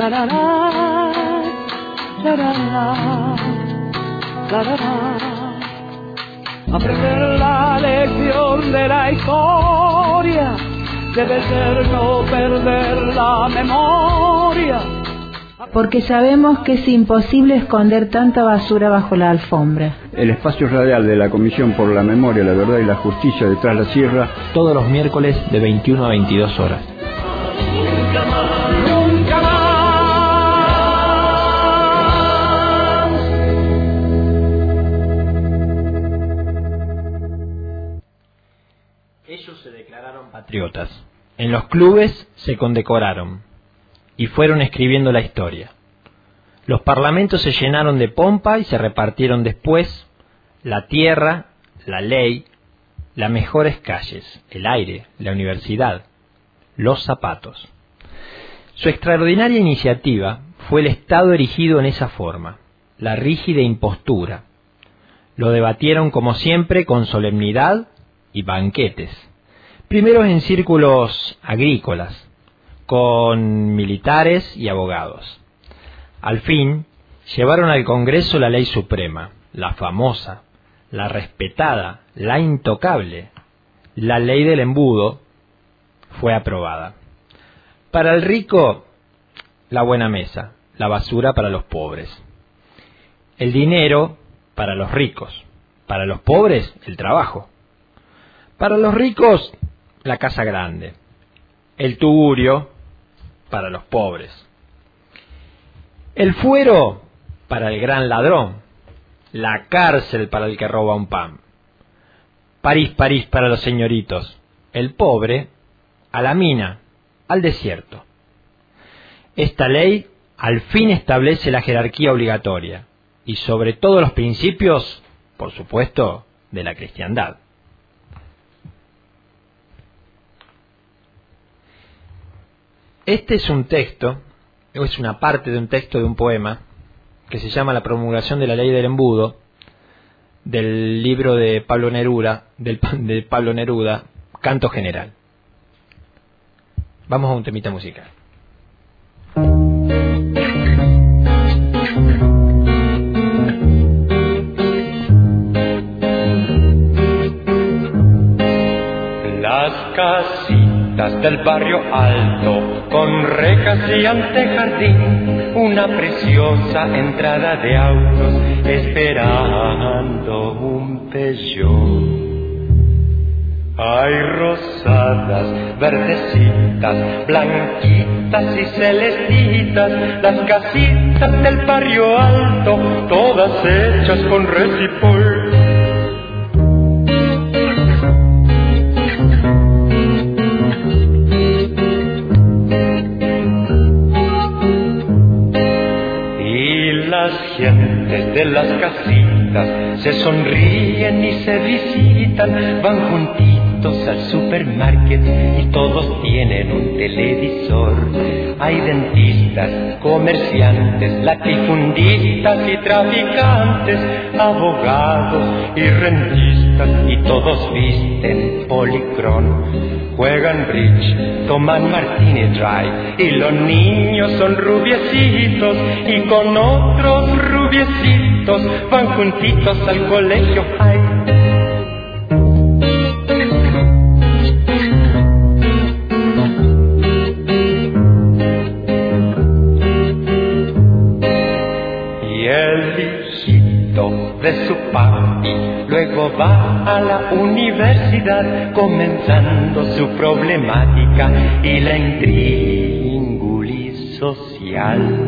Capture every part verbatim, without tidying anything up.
la la la, la la la, la la la. Aprender la lección de la historia debe ser no perder la memoria. Porque sabemos que es imposible esconder tanta basura bajo la alfombra. El espacio radial de la Comisión por la Memoria, la Verdad y la Justicia de Tras la Sierra, todos los miércoles de veintiuno a veintidós horas. Nunca más, nunca más. Ellos se declararon patriotas. En los clubes se condecoraron y fueron escribiendo la historia. Los parlamentos se llenaron de pompa y se repartieron después la tierra, la ley, las mejores calles, el aire, la universidad, los zapatos. Su extraordinaria iniciativa fue el Estado erigido en esa forma, la rígida impostura. Lo debatieron como siempre con solemnidad y banquetes, primero en círculos agrícolas, con militares y abogados. Al fin, llevaron al Congreso la ley suprema, la famosa, la respetada, la intocable, la ley del embudo, fue aprobada. Para el rico, la buena mesa, la basura para los pobres. El dinero para los ricos, para los pobres, el trabajo. Para los ricos, la casa grande, el tugurio para los pobres, el fuero para el gran ladrón, la cárcel para el que roba un pan, París, París para los señoritos, el pobre a la mina, al desierto. Esta ley al fin establece la jerarquía obligatoria y sobre todo los principios, por supuesto, de la cristiandad. Este es un texto, es una parte de un texto de un poema que se llama La promulgación de la ley del embudo, del libro de Pablo Neruda, del, de Pablo Neruda, Canto General. Vamos a un temita musical. Las casitas del barrio alto, con rejas y antejardín, una preciosa entrada de autos, esperando un Peugeot. Hay rosadas, verdecitas, blanquitas y celestitas, las casitas del barrio alto, todas hechas con resipol. Gentes de las casitas se sonríen y se visitan, van juntitos al supermarket y todos tienen un televisor. Hay dentistas, comerciantes, latifundistas y traficantes, abogados y rentistas, y todos visten policrón. Juegan bridge, toman martini dry, y los niños son rubiecitos, y con otros rubiecitos van juntitos al colegio high. Y el hijito de su papi luego va a la universidad, comenzando su problemática y la intríngulis social.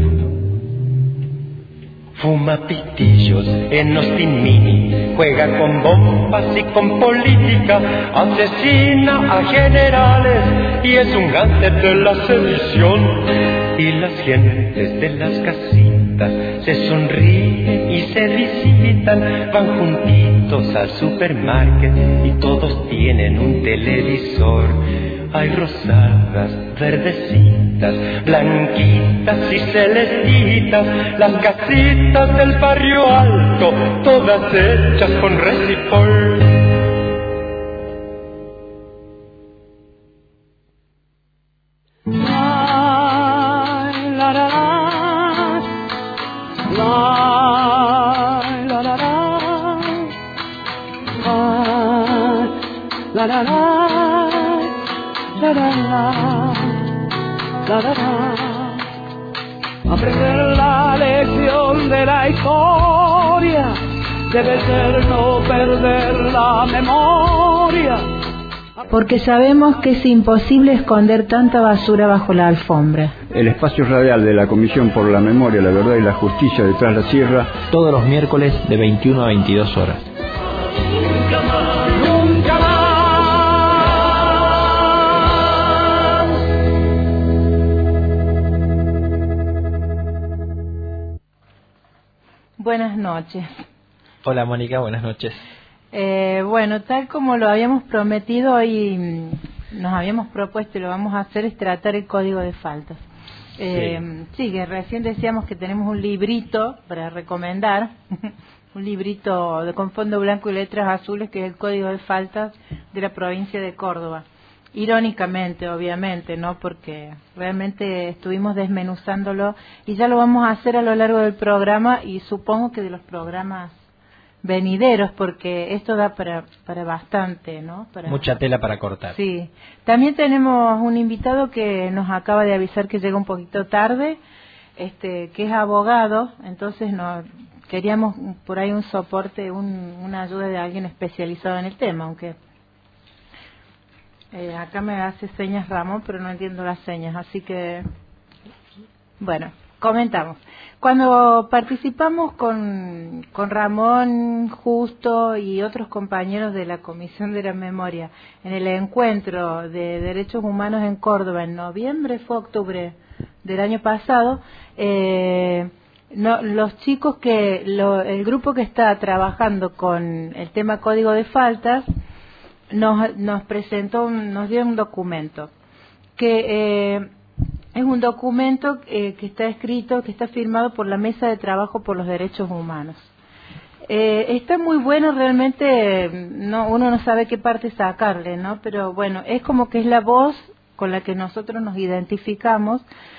Fuma pitillos en Austin Mini, juega con bombas y con política, asesina a generales y es un gánster de la sedición. Y las gentes de las casitas se sonríen y se visitan, van juntitos al supermarket y todos tienen un televisor. Hay rosadas, verdecitas, blanquitas y celestitas, las casitas del barrio alto, todas hechas con resipol. Ay, la la la la, la la la, la la la. Aprender la lección de la historia debe ser no perder la memoria. Porque sabemos que es imposible esconder tanta basura bajo la alfombra. El espacio radial de la Comisión por la Memoria, la Verdad y la Justicia de Tras la Sierra, todos los miércoles de veintiuno a veintidós horas. Nunca más, nunca más. Buenas noches. Hola Mónica, buenas noches. Eh, bueno, tal como lo habíamos prometido, hoy mm, nos habíamos propuesto y lo vamos a hacer, es tratar el código de faltas. Eh, sí. sí, que recién decíamos que tenemos un librito para recomendar, un librito de, con fondo blanco y letras azules, que es el código de faltas de la provincia de Córdoba. Irónicamente, obviamente, ¿no? Porque realmente estuvimos desmenuzándolo y ya lo vamos a hacer a lo largo del programa y supongo que de los programas venideros, porque esto da para para bastante, ¿no? Para, mucha tela para cortar. Sí. También tenemos un invitado que nos acaba de avisar que llega un poquito tarde, este, que es abogado, entonces nos queríamos por ahí un soporte, un, una ayuda de alguien especializado en el tema, aunque eh, acá me hace señas Ramón, pero no entiendo las señas, así que bueno, comentamos. Cuando participamos con, con Ramón Justo y otros compañeros de la Comisión de la Memoria en el encuentro de Derechos Humanos en Córdoba en noviembre, fue octubre del año pasado, eh, no, los chicos que, lo, el grupo que está trabajando con el tema código de faltas nos, nos presentó, nos dio un documento que... Eh, Es un documento eh, que está escrito, que está firmado por la Mesa de Trabajo por los Derechos Humanos. Eh, está muy bueno, realmente no, uno no sabe qué parte sacarle, ¿no? Pero bueno, es como que es la voz con la que nosotros nos identificamos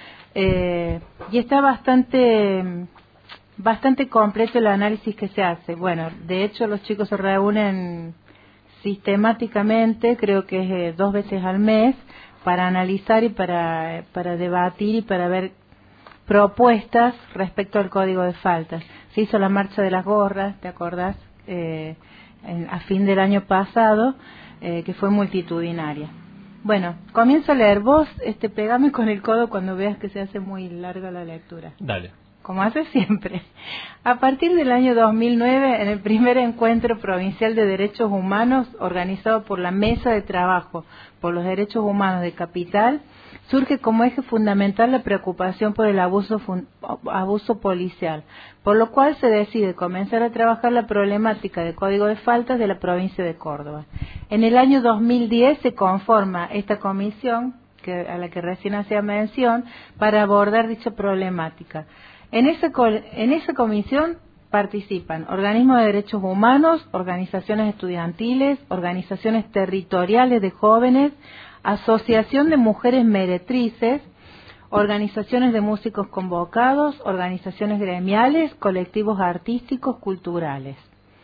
eh, y está bastante, bastante completo el análisis que se hace. Bueno, de hecho los chicos se reúnen sistemáticamente, creo que es eh, dos veces al mes, para analizar y para, para debatir y para ver propuestas respecto al código de faltas. Se hizo la marcha de las gorras, ¿te acordás? Eh, en, a fin del año pasado, eh, que fue multitudinaria. Bueno, comienzo a leer. Vos, este, pegame con el codo cuando veas que se hace muy larga la lectura. Dale. Como hace siempre. A partir del año dos mil nueve, en el primer encuentro provincial de derechos humanos organizado por la Mesa de Trabajo por los Derechos Humanos de Capital, surge como eje fundamental la preocupación por el abuso, abuso policial, por lo cual se decide comenzar a trabajar la problemática de código de faltas de la provincia de Córdoba. En el año dos mil diez se conforma esta comisión, que, a la que recién hacía mención, para abordar dicha problemática. En esa, en esa comisión participan organismos de derechos humanos, organizaciones estudiantiles, organizaciones territoriales de jóvenes, asociación de mujeres meretrices, organizaciones de músicos convocados, organizaciones gremiales, colectivos artísticos, culturales.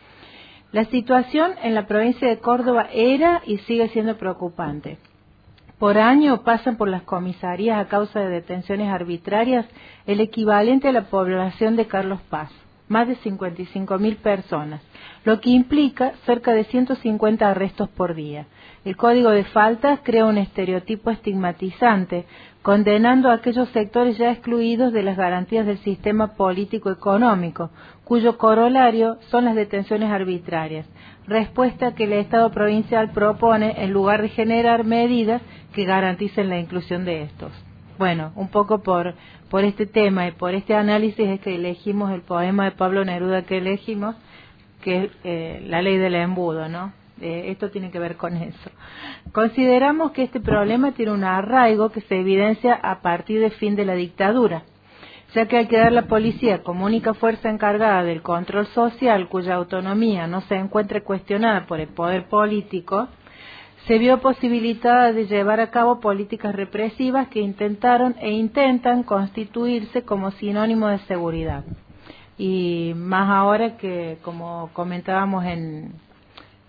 La situación en la provincia de Córdoba era y sigue siendo preocupante. Por año pasan por las comisarías a causa de detenciones arbitrarias el equivalente a la población de Carlos Paz, más de cincuenta y cinco mil personas, lo que implica cerca de ciento cincuenta arrestos por día. El Código de Faltas crea un estereotipo estigmatizante, condenando a aquellos sectores ya excluidos de las garantías del sistema político-económico, cuyo corolario son las detenciones arbitrarias, respuesta que el Estado provincial propone en lugar de generar medidas que garanticen la inclusión de estos. Bueno, un poco por, por este tema y por este análisis es que elegimos el poema de Pablo Neruda que elegimos, que es eh, La ley del embudo, ¿no? Eh, esto tiene que ver con eso. Consideramos que este problema tiene un arraigo que se evidencia a partir del fin de la dictadura, ya que al quedar la policía como única fuerza encargada del control social, cuya autonomía no se encuentre cuestionada por el poder político, se vio posibilitada de llevar a cabo políticas represivas que intentaron e intentan constituirse como sinónimo de seguridad. Y más ahora que, como comentábamos en,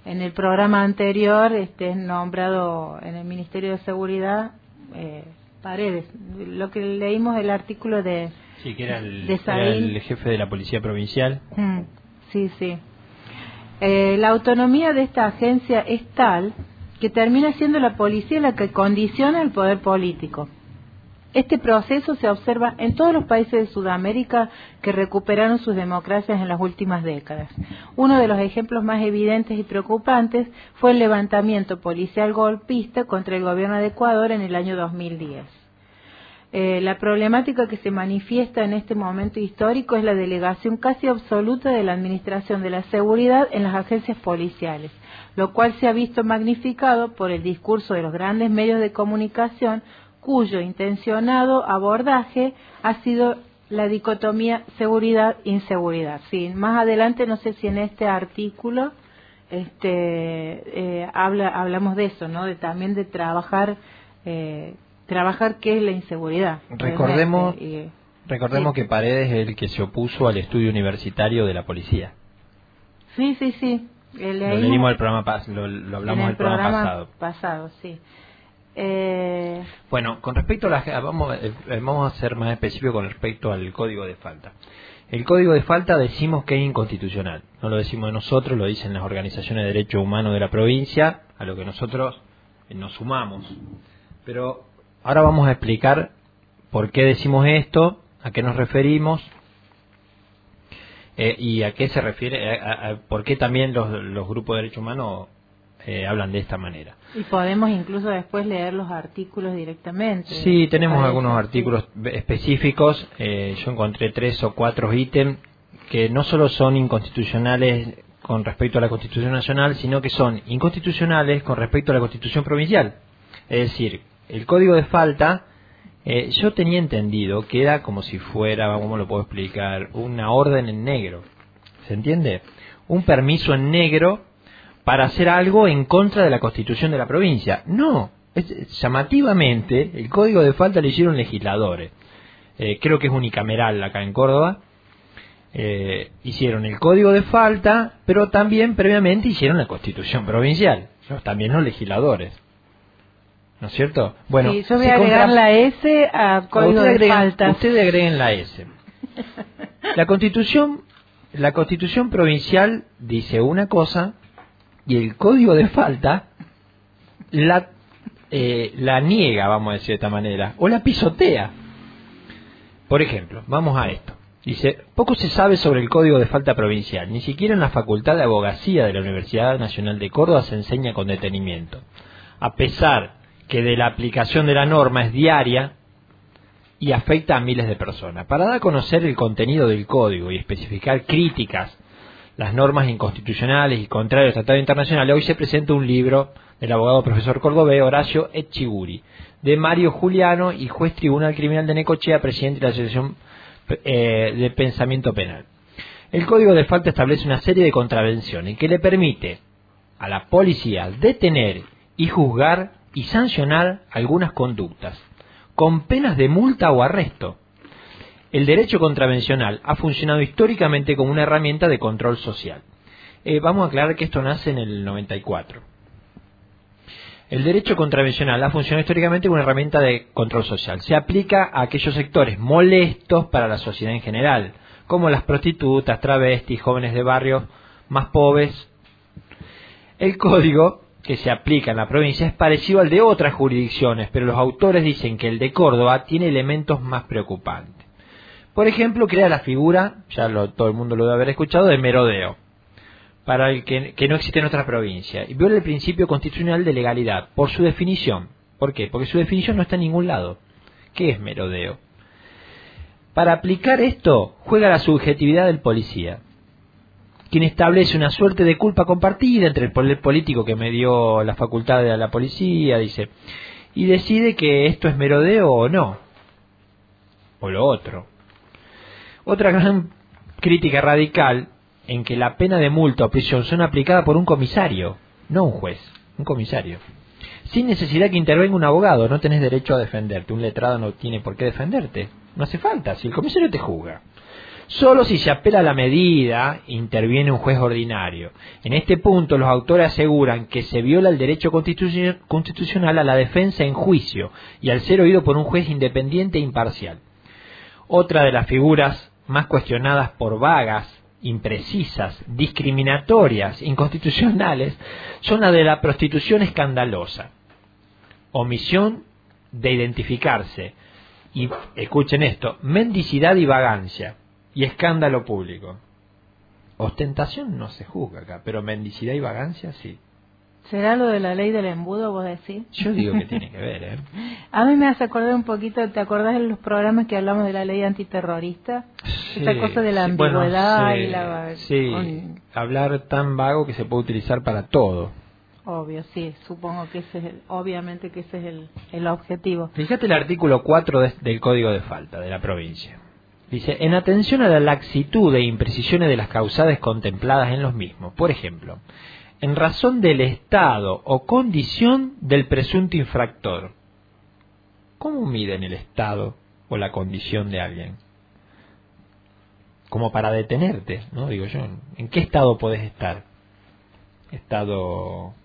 en el programa anterior esté nombrado en el Ministerio de Seguridad eh, Paredes. Lo que leímos el artículo de sí, que era el, de era el jefe de la Policía Provincial. Mm, sí, sí. Eh, la autonomía de esta agencia es tal que termina siendo la policía la que condiciona el poder político. Este proceso se observa en todos los países de Sudamérica que recuperaron sus democracias en las últimas décadas. Uno de los ejemplos más evidentes y preocupantes fue el levantamiento policial golpista contra el gobierno de Ecuador en el año dos mil diez. Eh, la problemática que se manifiesta en este momento histórico es la delegación casi absoluta de la administración de la seguridad en las agencias policiales, lo cual se ha visto magnificado por el discurso de los grandes medios de comunicación, cuyo intencionado abordaje ha sido la dicotomía seguridad-inseguridad. Sí, más adelante, no sé si en este artículo este, eh, habla, hablamos de eso, ¿no? De también de trabajar, eh, trabajar qué es la inseguridad. Recordemos, y, recordemos sí. que Paredes es el que se opuso al estudio universitario de la policía. Sí, sí, sí. Lo leímos el programa pas lo, lo hablamos en el, el programa, programa pasado. pasado, sí. Eh... Bueno, con respecto a las vamos, eh, vamos a ser más específicos con respecto al código de falta. El código de falta decimos que es inconstitucional. No lo decimos nosotros, lo dicen las organizaciones de derechos humanos de la provincia, a lo que nosotros eh, nos sumamos. Pero ahora vamos a explicar por qué decimos esto, a qué nos referimos eh, y a qué se refiere, a, a, a, por qué también los, los grupos de derechos humanos Eh, hablan de esta manera. Y podemos incluso después leer los artículos directamente. Sí, tenemos algunos artículos sí. específicos. Eh, yo encontré tres o cuatro ítems que no solo son inconstitucionales con respecto a la Constitución Nacional, sino que son inconstitucionales con respecto a la Constitución Provincial. Es decir, el código de falta, eh, yo tenía entendido que era como si fuera, ¿cómo lo puedo explicar? Una orden en negro. ¿Se entiende? Un permiso en negro para hacer algo en contra de la Constitución de la provincia. No, es, llamativamente el código de falta lo hicieron legisladores. Eh, creo que es unicameral acá en Córdoba. Eh, hicieron el código de falta, pero también previamente hicieron la Constitución provincial. ¿No? También los legisladores. ¿No es cierto? Bueno, sí, yo voy a agregar contra... la S a código de agreguen, falta. Ustedes agreguen la S. La Constitución, la Constitución provincial dice una cosa, y el código de falta la, eh, la niega, vamos a decir de esta manera, o la pisotea. Por ejemplo, vamos a esto. Dice, poco se sabe sobre el código de falta provincial, ni siquiera en la Facultad de Abogacía de la Universidad Nacional de Córdoba se enseña con detenimiento. A pesar que de la aplicación de la norma es diaria y afecta a miles de personas. Para dar a conocer el contenido del código y especificar críticas las normas inconstitucionales y contrarias al Tratado Internacional, hoy se presenta un libro del abogado profesor cordobés Horacio Etchiguri, de Mario Juliano y juez tribunal criminal de Necochea, presidente de la Asociación eh, de Pensamiento Penal. El Código de Falta establece una serie de contravenciones que le permite a la policía detener y juzgar y sancionar algunas conductas, con penas de multa o arresto. El derecho contravencional ha funcionado históricamente como una herramienta de control social. Eh, vamos a aclarar que esto nace en el noventa y cuatro. El derecho contravencional ha funcionado históricamente como una herramienta de control social. Se aplica a aquellos sectores molestos para la sociedad en general, como las prostitutas, travestis, jóvenes de barrios más pobres. El código que se aplica en la provincia es parecido al de otras jurisdicciones, pero los autores dicen que el de Córdoba tiene elementos más preocupantes. Por ejemplo, crea la figura, ya lo, todo el mundo lo debe haber escuchado, de merodeo, para el que, que no existe en otra provincia, y viola el principio constitucional de legalidad, por su definición. ¿Por qué? Porque su definición no está en ningún lado. ¿Qué es merodeo? Para aplicar esto, juega la subjetividad del policía, quien establece una suerte de culpa compartida entre el poder político que me dio la facultad de la policía, dice, y decide que esto es merodeo o no, o lo otro. Otra gran crítica radical en que la pena de multa o prisión son aplicadas por un comisario, no un juez, un comisario. Sin necesidad que intervenga un abogado, no tenés derecho a defenderte. Un letrado no tiene por qué defenderte. No hace falta, si el comisario te juzga. Solo si se apela a la medida, interviene un juez ordinario. En este punto, los autores aseguran que se viola el derecho constitucional a la defensa en juicio y al ser oído por un juez independiente e imparcial. Otra de las figuras más cuestionadas por vagas, imprecisas, discriminatorias, inconstitucionales, son la de la prostitución escandalosa. Omisión de identificarse. Y escuchen esto, mendicidad y vagancia y escándalo público. Ostentación no se juzga acá, pero mendicidad y vagancia sí. ¿Será lo de la ley del embudo, vos decís? Yo digo que tiene que ver, ¿eh? A mí me hace acordar un poquito, ¿te acordás de los programas que hablamos de la ley antiterrorista? Sí, Esa cosa de la sí, ambigüedad bueno, sí, y la... Sí, con... hablar tan vago que se puede utilizar para todo. Obvio, sí, supongo que ese es el, obviamente que ese es el, el objetivo. Fíjate el artículo cuatro de, del Código de Falta de la provincia. Dice, en atención a la laxitud e imprecisiones de las causadas contempladas en los mismos, por ejemplo, en razón del estado o condición del presunto infractor. ¿Cómo miden el estado o la condición de alguien? Como para detenerte, ¿no? Digo yo, ¿en qué estado podés estar? Estado...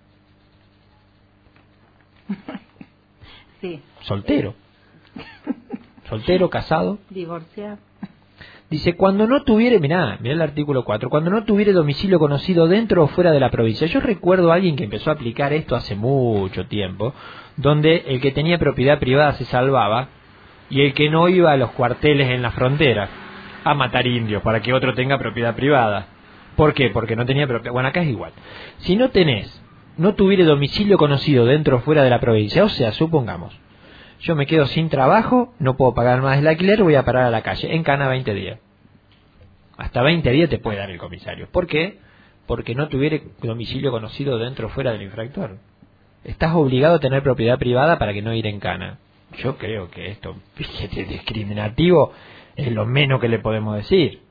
Sí. Soltero. Soltero, casado. Divorciado. Dice, cuando no tuviere, mirá, mirá el artículo cuatro, cuando no tuviere domicilio conocido dentro o fuera de la provincia. Yo recuerdo a alguien que empezó a aplicar esto hace mucho tiempo, donde el que tenía propiedad privada se salvaba y el que no iba a los cuarteles en la frontera a matar indios para que otro tenga propiedad privada. ¿Por qué? Porque no tenía propiedad. Bueno, acá es igual. Si no tenés, no tuviere domicilio conocido dentro o fuera de la provincia, o sea, supongamos, yo me quedo sin trabajo, no puedo pagar más el alquiler, voy a parar a la calle, en cana veinte días. Hasta veinte días te puede dar el comisario. ¿Por qué? Porque no tuviere domicilio conocido dentro o fuera del infractor. Estás obligado a tener propiedad privada para que no ir en cana. Yo creo que esto, fíjate, discriminativo es lo menos que le podemos decir.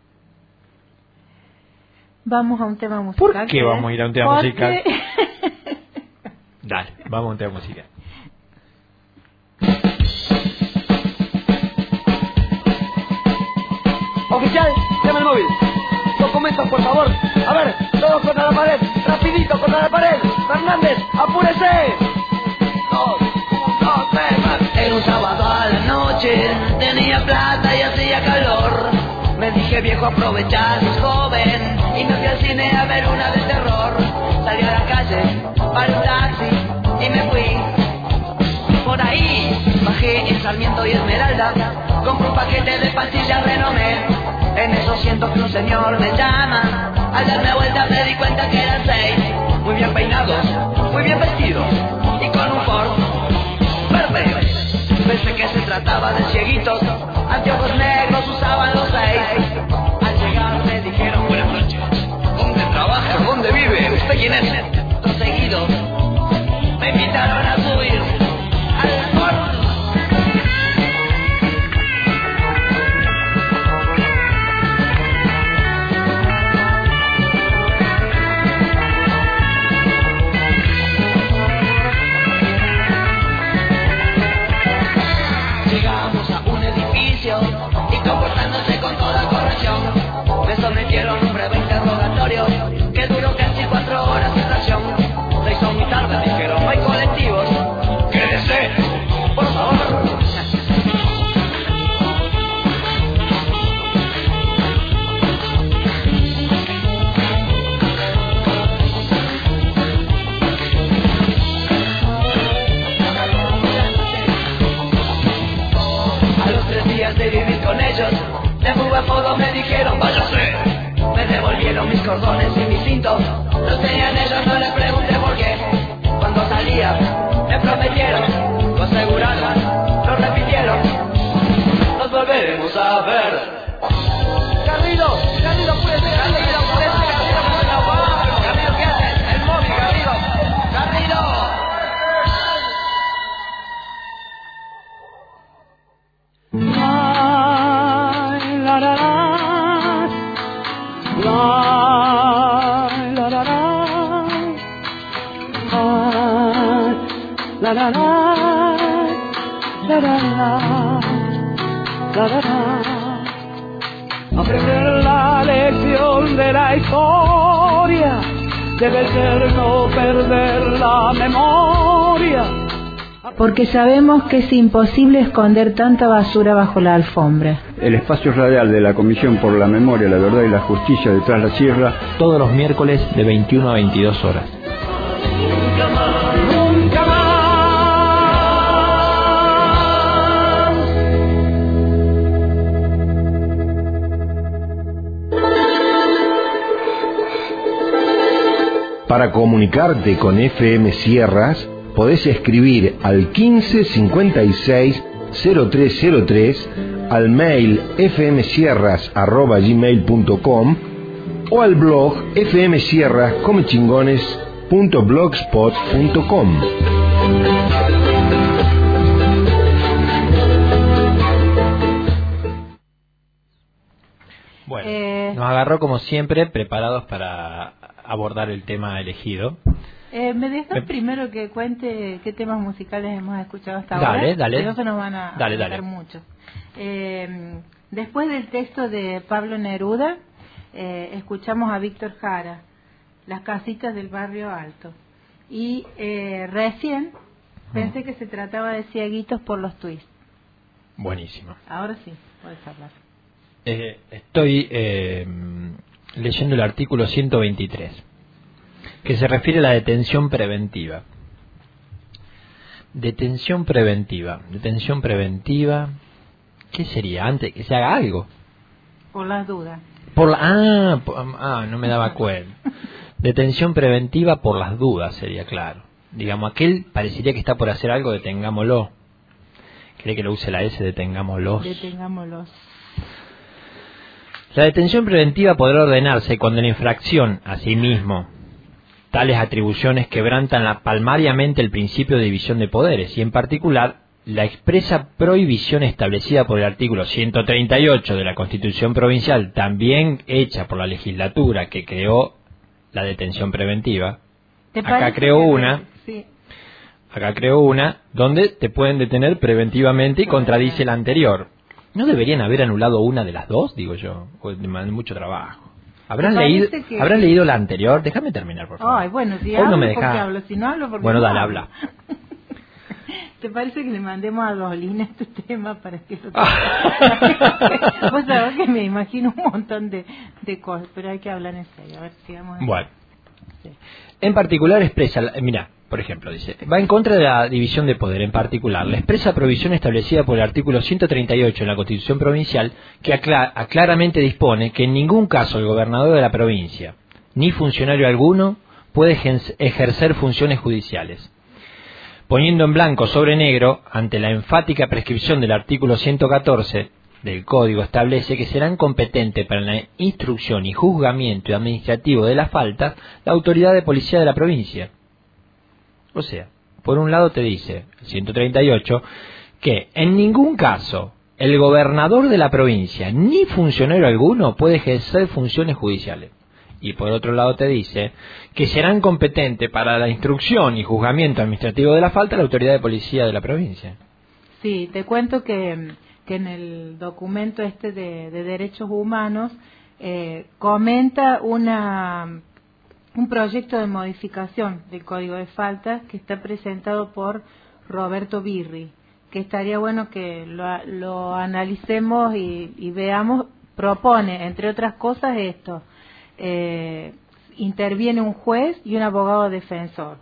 Vamos a un tema musical. ¿Por qué vamos a ir a un tema Porque... musical? Dale, vamos a un tema musical. Oficial, llama el móvil. Documentos, por favor. A ver, todos contra la pared. Rapidito, contra la pared. Fernández, apúrese. Dos, dos, tres, más. Era un sábado a la noche. Tenía plata y hacía calor. Me dije, viejo, aprovechar, sos joven. Y me fui al cine a ver una de terror. Salí a la calle, para un taxi y me fui. Por ahí, bajé en Sarmiento y Esmeralda. Compré un paquete de pastillas Renomé. En eso siento que un señor me llama. Al darme vuelta me di cuenta que eran seis. Muy bien peinados, muy bien vestidos y con un Ford verde. Pensé que se trataba de cieguitos. Anteojos negros usaban los seis. Al llegar me dijeron buenas noches. ¿Dónde trabaja? ¿Dónde vive? ¿Usted quién es? Dos seguidos me invitaron a subir al Ford. Y comportándose con toda corrección, me sometieron a un breve interrogatorio que duró casi cuatro horas de tracción. Se hizo muy tarde, dijeron, no hay colectivos. ¡Quédese! ¡Por favor! De vivir con ellos, de fuga a fogo me dijeron váyase. Me devolvieron mis cordones y mi cinto. Los tenían ellos, no les pregunté por qué. Cuando salía, me prometieron, lo aseguraron, lo repitieron. Nos volveremos a ver. Carrilo, Carrilo, puede ser, Carrilo, puede ser, Carrilo, Carrilo, Carrilo, ¿qué haces? El móvil, Carrilo, Carrilo. La la la, la la la, la la la. aprender la lección de la historia debe ser no perder la memoria. Porque sabemos que es imposible esconder tanta basura bajo la alfombra. El espacio radial de la Comisión por la Memoria, la Verdad y la Justicia de Tras la Sierra, todos los miércoles de veintiuno a veintidós horas. Nunca más, nunca más. Para comunicarte con F M Sierras, podés escribir al quince cincuenta y seis cero tres cero tres, al mail fmsierras arroba gmail punto com o al blog fmsierras come chingones punto blogspot punto com. Bueno, Eh, nos agarró como siempre preparados para abordar el tema elegido. Eh, ¿Me dejas Me- primero que cuente qué temas musicales hemos escuchado hasta Dale, ahora? dale. Que no se nos van a Dale, contar dale. mucho. Eh, después del texto de Pablo Neruda, eh, escuchamos a Víctor Jara, Las casitas del barrio alto. Y eh, recién pensé que se trataba de Cieguitos por los twists. Buenísimo. Ahora sí, puedes hablar. Eh, estoy eh, leyendo el artículo ciento veintitrés, que se refiere a la detención preventiva. Detención preventiva. Detención preventiva. ¿Qué sería? Antes que se haga algo. Por las dudas. Por la, ah, po- ah, no me daba cuenta. Detención preventiva por las dudas sería, claro. Digamos, aquel parecería que está por hacer algo, detengámoslo. ¿Cree que lo use la S? Detengámoslos. Detengámoslos. La detención preventiva podrá ordenarse cuando la infracción a sí mismo, tales atribuciones quebrantan la- palmariamente el principio de división de poderes y en particular la expresa prohibición establecida por el artículo ciento treinta y ocho de la Constitución Provincial, también hecha por la legislatura que creó la detención preventiva. ¿Te Acá parece creo que- una. Sí. Acá creo una donde te pueden detener preventivamente y contradice la anterior. ¿No deberían haber anulado una de las dos? Digo yo. O de man- mucho trabajo. ¿Habrán ¿Te leído, parece que- ¿Habrán leído la anterior? Déjame terminar, por favor. Ay, bueno, si Hoy hablo no me porque deja. hablo, si no hablo porque Bueno, no dale, hablo. habla. ¿Te parece que le mandemos a Dolina este tema para que lo Ah. Vos sabés que me imagino un montón de, de cosas, pero hay que hablar en serio. A ver, sigamos. Bueno. Sí. En particular expresa, la- mira, por ejemplo, dice, va en contra de la división de poder, en particular, la expresa provisión establecida por el artículo ciento treinta y ocho de la Constitución Provincial, que acla- a- claramente dispone que en ningún caso el gobernador de la provincia, ni funcionario alguno, puede ejen- ejercer funciones judiciales. Poniendo en blanco sobre negro, ante la enfática prescripción del artículo ciento catorce del Código, establece que serán competentes para la instrucción y juzgamiento administrativo de las faltas la autoridad de policía de la provincia. O sea, por un lado te dice, el ciento treinta y ocho, que en ningún caso el gobernador de la provincia ni funcionario alguno puede ejercer funciones judiciales. Y por otro lado te dice que serán competentes para la instrucción y juzgamiento administrativo de la falta la autoridad de policía de la provincia. Sí, te cuento que, que en el documento este de, de derechos humanos eh, comenta una un proyecto de modificación del Código de Faltas que está presentado por Roberto Birri, que estaría bueno que lo, lo analicemos y, y veamos. Propone, entre otras cosas, esto. Eh, interviene un juez y un abogado defensor,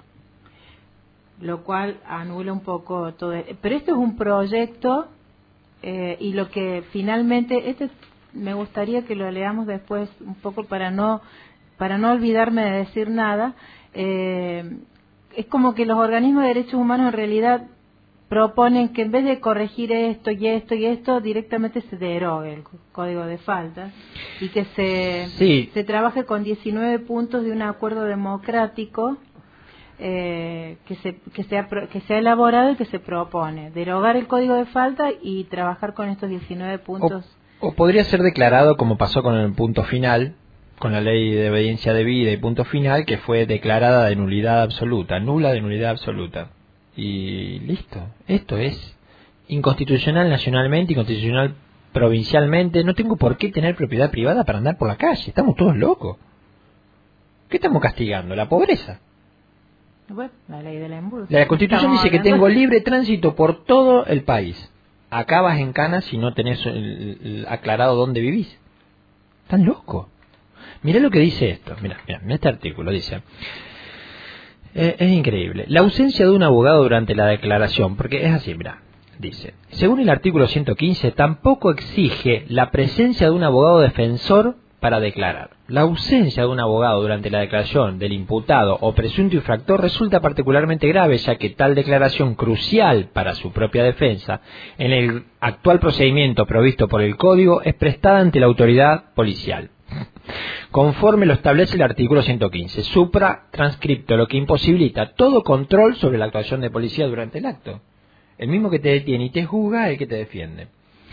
lo cual anula un poco todo. Pero esto es un proyecto eh, y lo que finalmente, este me gustaría que lo leamos después un poco para no para no olvidarme de decir nada. Eh, es como que los organismos de derechos humanos en realidad proponen que en vez de corregir esto y esto y esto, directamente se derogue el Código de Faltas y que se, Sí. se trabaje con diecinueve puntos de un acuerdo democrático eh, que, se, que, se ha, pro- que se ha elaborado y que se propone. Derogar el Código de Faltas y trabajar con estos diecinueve puntos. O, o podría ser declarado, como pasó con el punto final, con la ley de obediencia debida y punto final, que fue declarada de nulidad absoluta, nula de nulidad absoluta. Y listo. Esto es inconstitucional nacionalmente, inconstitucional provincialmente, no tengo por qué tener propiedad privada para andar por la calle. Estamos todos locos. ¿Qué estamos castigando? La pobreza. Bueno, la ley del embudo. La Constitución dice que tengo libre tránsito por todo el país. Acabas en cana si no tenés el, el aclarado dónde vivís. Están locos. Mirá lo que dice esto. Mirá, mirá, mirá este artículo. Dice... Eh, es increíble. La ausencia de un abogado durante la declaración, porque es así, mirá. Dice, según el artículo ciento quince, tampoco exige la presencia de un abogado defensor para declarar. La ausencia de un abogado durante la declaración del imputado o presunto infractor resulta particularmente grave, ya que tal declaración crucial para su propia defensa, en el actual procedimiento provisto por el Código, es prestada ante la autoridad policial, conforme lo establece el artículo ciento quince, supra transcripto, lo que imposibilita todo control sobre la actuación de policía durante el acto. El mismo que te detiene y te juzga es el que te defiende.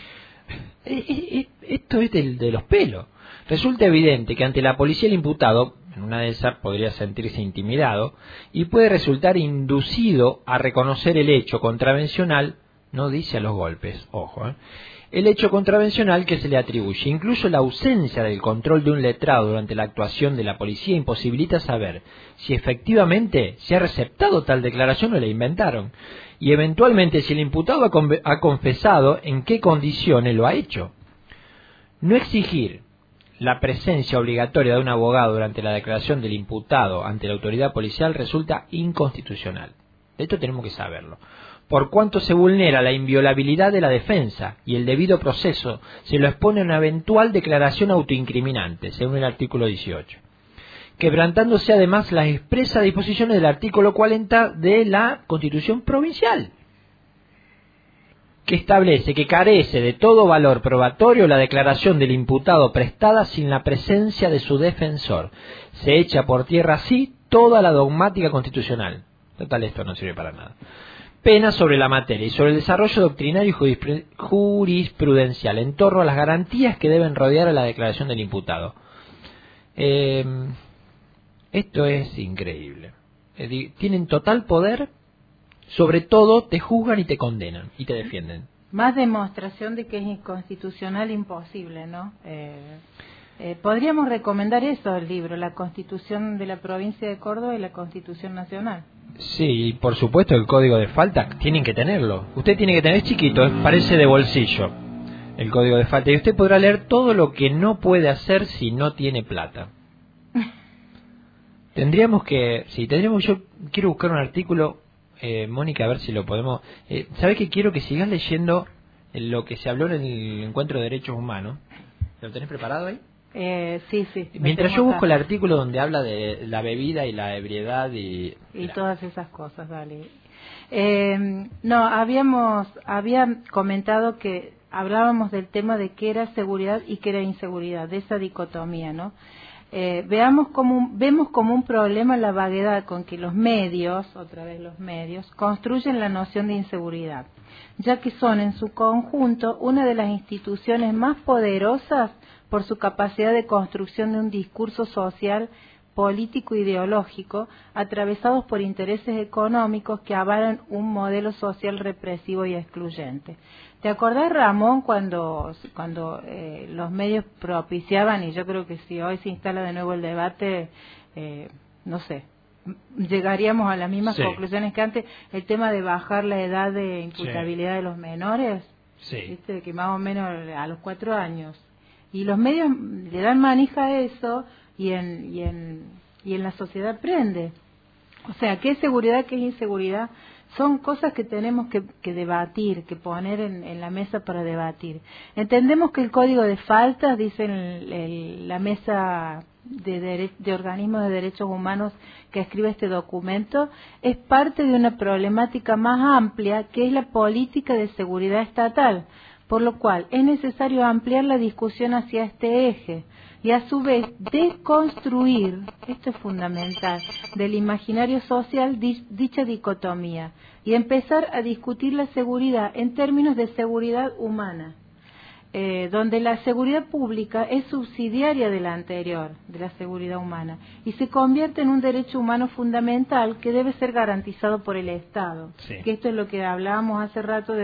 Esto es de, de los pelos. Resulta evidente que ante la policía el imputado, en una de esas, podría sentirse intimidado y puede resultar inducido a reconocer el hecho contravencional, no dice a los golpes, ojo, ¿eh? el hecho contravencional que se le atribuye. Incluso la ausencia del control de un letrado durante la actuación de la policía imposibilita saber si efectivamente se ha receptado tal declaración o la inventaron, y eventualmente si el imputado ha confesado en qué condiciones lo ha hecho. No exigir la presencia obligatoria de un abogado durante la declaración del imputado ante la autoridad policial resulta inconstitucional. Esto tenemos que saberlo. Por cuanto se vulnera la inviolabilidad de la defensa y el debido proceso, se lo expone a una eventual declaración autoincriminante, según el artículo dieciocho. Quebrantándose además las expresas disposiciones del artículo cuarenta de la Constitución Provincial, que establece que carece de todo valor probatorio la declaración del imputado prestada sin la presencia de su defensor. Se echa por tierra así toda la dogmática constitucional. Total, esto no sirve para nada. Pena sobre la materia y sobre el desarrollo doctrinario y jurisprudencial en torno a las garantías que deben rodear a la declaración del imputado. Eh, esto es increíble. Eh, tienen total poder. Sobre todo te juzgan y te condenan y te defienden. Más demostración de que es inconstitucional imposible, ¿no? Eh, eh, podríamos recomendar eso, el libro, la Constitución de la Provincia de Córdoba y la Constitución Nacional. Sí, y por supuesto el código de falta tienen que tenerlo. Usted tiene que tener, es chiquito, parece de bolsillo el código de falta, y usted podrá leer todo lo que no puede hacer si no tiene plata. Tendríamos que, sí, tendríamos, yo quiero buscar un artículo. Eh, Mónica, a ver si lo podemos... Eh, ¿Sabes que quiero que sigas leyendo lo que se habló en el Encuentro de Derechos Humanos? ¿Lo tenés preparado ahí? Eh, sí, sí. Mientras yo busco acá el artículo donde habla de la bebida y la ebriedad y... Y todas esas cosas, vale. Eh, no, habíamos había comentado que hablábamos del tema de qué era seguridad y qué era inseguridad, de esa dicotomía, ¿no? Eh, veamos como un, vemos como un problema la vaguedad con que los medios, otra vez los medios, construyen la noción de inseguridad, ya que son en su conjunto una de las instituciones más poderosas por su capacidad de construcción de un discurso social, político e ideológico, atravesados por intereses económicos que avalan un modelo social represivo y excluyente. ¿Te acordás, Ramón, cuando cuando eh, los medios propiciaban, y yo creo que si hoy se instala de nuevo el debate, eh, no sé, llegaríamos a las mismas sí. conclusiones que antes, el tema de bajar la edad de imputabilidad sí. de los menores, sí. ¿viste? Que más o menos a los cuatro años. Y los medios le dan manija a eso y en, y en, y en la sociedad prende. O sea, ¿qué es seguridad, qué es inseguridad? Son cosas que tenemos que, que debatir, que poner en, en la mesa para debatir. Entendemos que el Código de Faltas, dice el, el, la Mesa de, dere, de Organismos de Derechos Humanos que escribe este documento, es parte de una problemática más amplia que es la política de seguridad estatal, por lo cual es necesario ampliar la discusión hacia este eje y a su vez desconstruir, esto es fundamental, del imaginario social dicha dicotomía y empezar a discutir la seguridad en términos de seguridad humana, eh, donde la seguridad pública es subsidiaria de la anterior, de la seguridad humana, y se convierte en un derecho humano fundamental que debe ser garantizado por el Estado. Sí. Que esto es lo que hablábamos hace rato de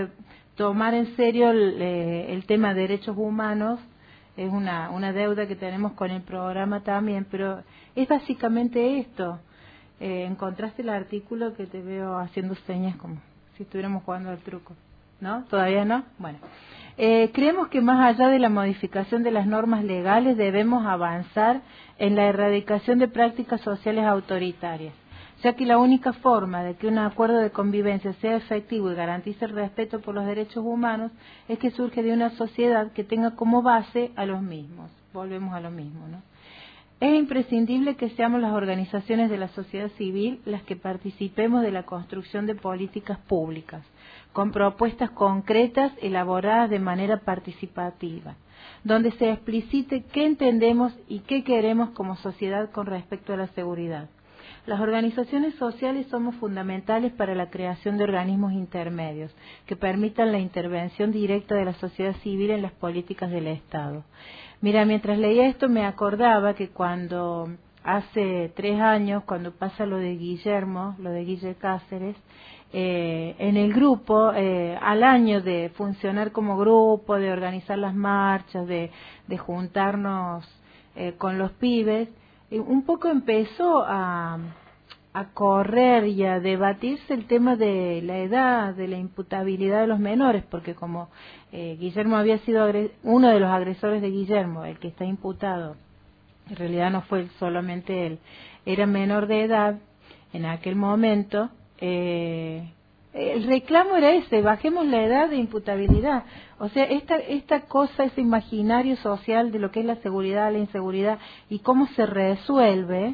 tomar en serio el, eh, el tema de derechos humanos. Es una, una deuda que tenemos con el programa también, pero es básicamente esto. Eh, ¿Encontraste el artículo que te veo haciendo señas como si estuviéramos jugando al truco? ¿No? ¿Todavía no? Bueno. Eh, creemos que más allá de la modificación de las normas legales debemos avanzar en la erradicación de prácticas sociales autoritarias, ya que la única forma de que un acuerdo de convivencia sea efectivo y garantice el respeto por los derechos humanos es que surge de una sociedad que tenga como base a los mismos. Volvemos a lo mismo, ¿no? Es imprescindible que seamos las organizaciones de la sociedad civil las que participemos de la construcción de políticas públicas, con propuestas concretas elaboradas de manera participativa, donde se explicite qué entendemos y qué queremos como sociedad con respecto a la seguridad. Las organizaciones sociales somos fundamentales para la creación de organismos intermedios que permitan la intervención directa de la sociedad civil en las políticas del Estado. Mira, mientras leía esto me acordaba que cuando hace tres años, cuando pasa lo de Guillermo, lo de Guille Cáceres, eh, en el grupo, eh, al año de funcionar como grupo, de organizar las marchas, de, de juntarnos eh, con los pibes, un poco empezó a, a correr y a debatirse el tema de la edad, de la imputabilidad de los menores, porque como eh, Guillermo había sido uno de los agresores de Guillermo, el que está imputado, en realidad no fue solamente él, era menor de edad en aquel momento, eh, el reclamo era ese, bajemos la edad de imputabilidad. O sea, esta esta cosa, ese imaginario social de lo que es la seguridad, la inseguridad y cómo se resuelve,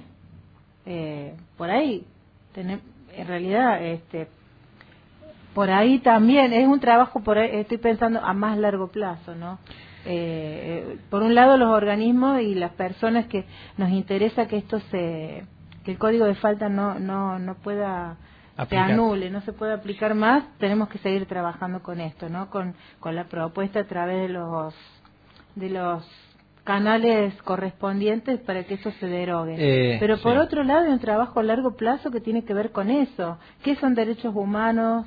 eh, por ahí, tener, en realidad, este, por ahí también es un trabajo, por ahí, estoy pensando a más largo plazo, ¿no? Eh, por un lado los organismos y las personas que nos interesa que esto se, que el código de falta no no no pueda aplicar. Se anule, no se puede aplicar más, tenemos que seguir trabajando con esto, ¿no? Con, con la propuesta a través de los de los canales correspondientes para que eso se derogue. Eh, Pero por sí. otro lado hay un trabajo a largo plazo que tiene que ver con eso. ¿Qué son derechos humanos?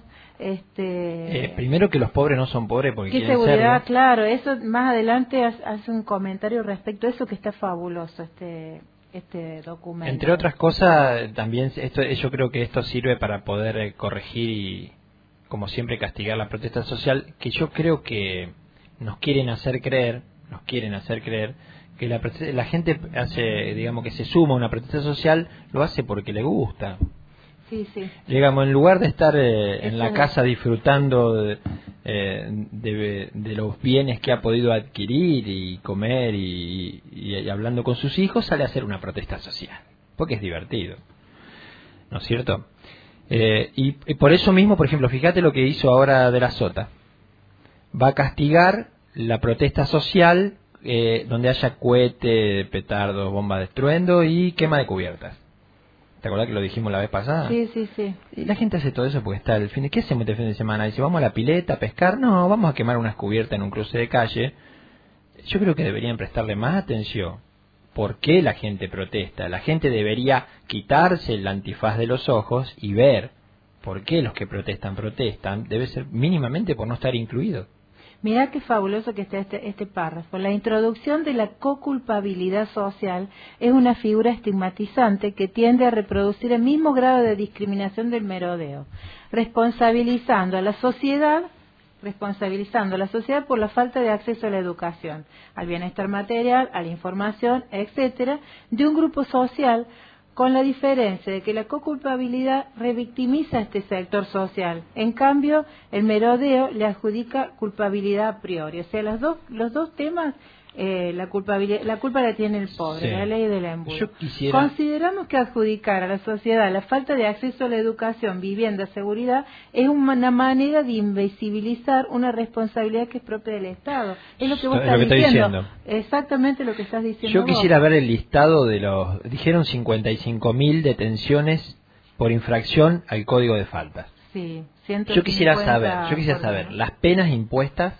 Este, eh, primero que los pobres no son pobres porque ¿qué quieren seguridad? serlo. Claro, eso más adelante hace un comentario respecto a eso que está fabuloso, este este documento. Entre otras cosas, también esto, yo creo que esto sirve para poder eh, corregir y, como siempre, castigar la protesta social, que yo creo que nos quieren hacer creer, nos quieren hacer creer que la, la gente hace, digamos, que se suma a una protesta social, lo hace porque le gusta. Sí, sí. Digamos, en lugar de estar eh, en la casa disfrutando de, eh, de, de los bienes que ha podido adquirir y comer y, y, y hablando con sus hijos, sale a hacer una protesta social, porque es divertido, ¿no es cierto? Eh, y, y por eso mismo, por ejemplo, fíjate lo que hizo ahora De la Sota. Va a castigar la protesta social eh, donde haya cohete, petardos, bombas de estruendo y quema de cubiertas. ¿Te acuerdas que lo dijimos la vez pasada? Sí, sí, sí. Y la gente hace todo eso porque está el fin de... ¿Qué hacemos este fin de semana? Dice, ¿vamos a la pileta a pescar? No, vamos a quemar unas cubiertas en un cruce de calle. Yo creo que deberían prestarle más atención. ¿Por qué la gente protesta? La gente debería quitarse el antifaz de los ojos y ver por qué los que protestan protestan. Debe ser mínimamente por no estar incluidos. Mirá qué fabuloso que está este, este párrafo. La introducción de la coculpabilidad social es una figura estigmatizante que tiende a reproducir el mismo grado de discriminación del merodeo, responsabilizando a la sociedad, responsabilizando a la sociedad por la falta de acceso a la educación, al bienestar material, a la información, etcétera, de un grupo social, con la diferencia de que la coculpabilidad revictimiza a este sector social. En cambio, el merodeo le adjudica culpabilidad a priori. O sea, los dos, los dos temas, eh, la culpabilidad, la culpa la tiene el pobre, sí. La ley del embudo. Yo quisiera... Consideramos que adjudicar a la sociedad la falta de acceso a la educación, vivienda, seguridad, es una manera de invisibilizar una responsabilidad que es propia del Estado. Es lo que vos estás lo que diciendo. diciendo. Exactamente lo que estás diciendo. Yo vos. quisiera ver el listado de los... Dijeron cincuenta y cinco mil detenciones por infracción al Código de Faltas. Sí, ciento cincuenta yo quisiera saber, yo quisiera saber las penas impuestas,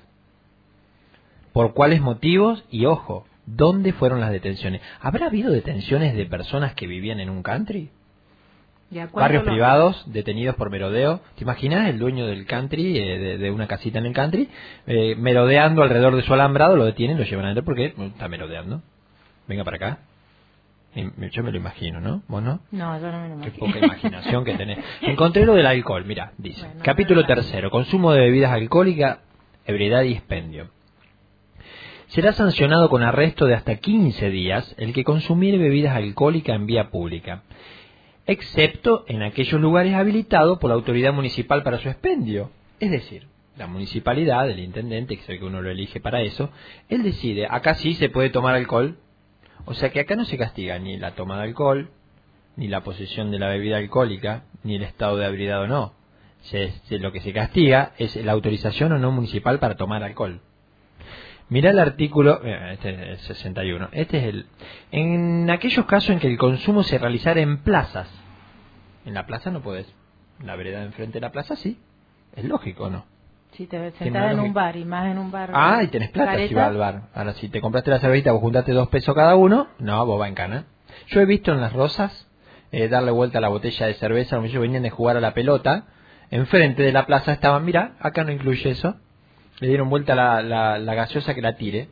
por cuáles motivos y, ojo, ¿dónde fueron las detenciones? ¿Habrá habido detenciones de personas que vivían en un country? Barrios lo... privados, detenidos por merodeo. ¿Te imaginas el dueño del country, eh, de, de una casita en el country, eh, merodeando alrededor de su alambrado? Lo detienen, lo llevan adentro porque está merodeando. Venga para acá. Yo me lo imagino, ¿no? ¿Vos no? No, yo no me lo imagino. Qué poca imaginación que tenés. Encontré lo del alcohol, mira, dice. Bueno, Capítulo no, no, no. tercero, consumo de bebidas alcohólicas, ebriedad y expendio. Será sancionado con arresto de hasta quince días el que consumiere bebidas alcohólicas en vía pública, excepto en aquellos lugares habilitados por la autoridad municipal para su expendio. Es decir, la municipalidad, el intendente, que es el que uno lo elige para eso, él decide, acá sí se puede tomar alcohol. O sea que acá no se castiga ni la toma de alcohol, ni la posesión de la bebida alcohólica, ni el estado de ebriedad o no. Se, se, lo que se castiga es la autorización o no municipal para tomar alcohol. Mirá el artículo, este es el sesenta y uno, este es el... En aquellos casos en que el consumo se realizara en plazas, en la plaza no podés, en la vereda de enfrente de la plaza sí, es lógico, ¿no? Si te sentás en un bar y más en un bar... Ah, y tenés plata careta. si vas al bar. Ahora, si te compraste la cervecita, vos juntaste dos pesos cada uno, no, vos vas en cana. Yo he visto en Las Rosas eh, darle vuelta a la botella de cerveza, los muchachos venían de jugar a la pelota, enfrente de la plaza estaban, mira, acá no incluye eso, le dieron vuelta la, la, la gaseosa que la tire.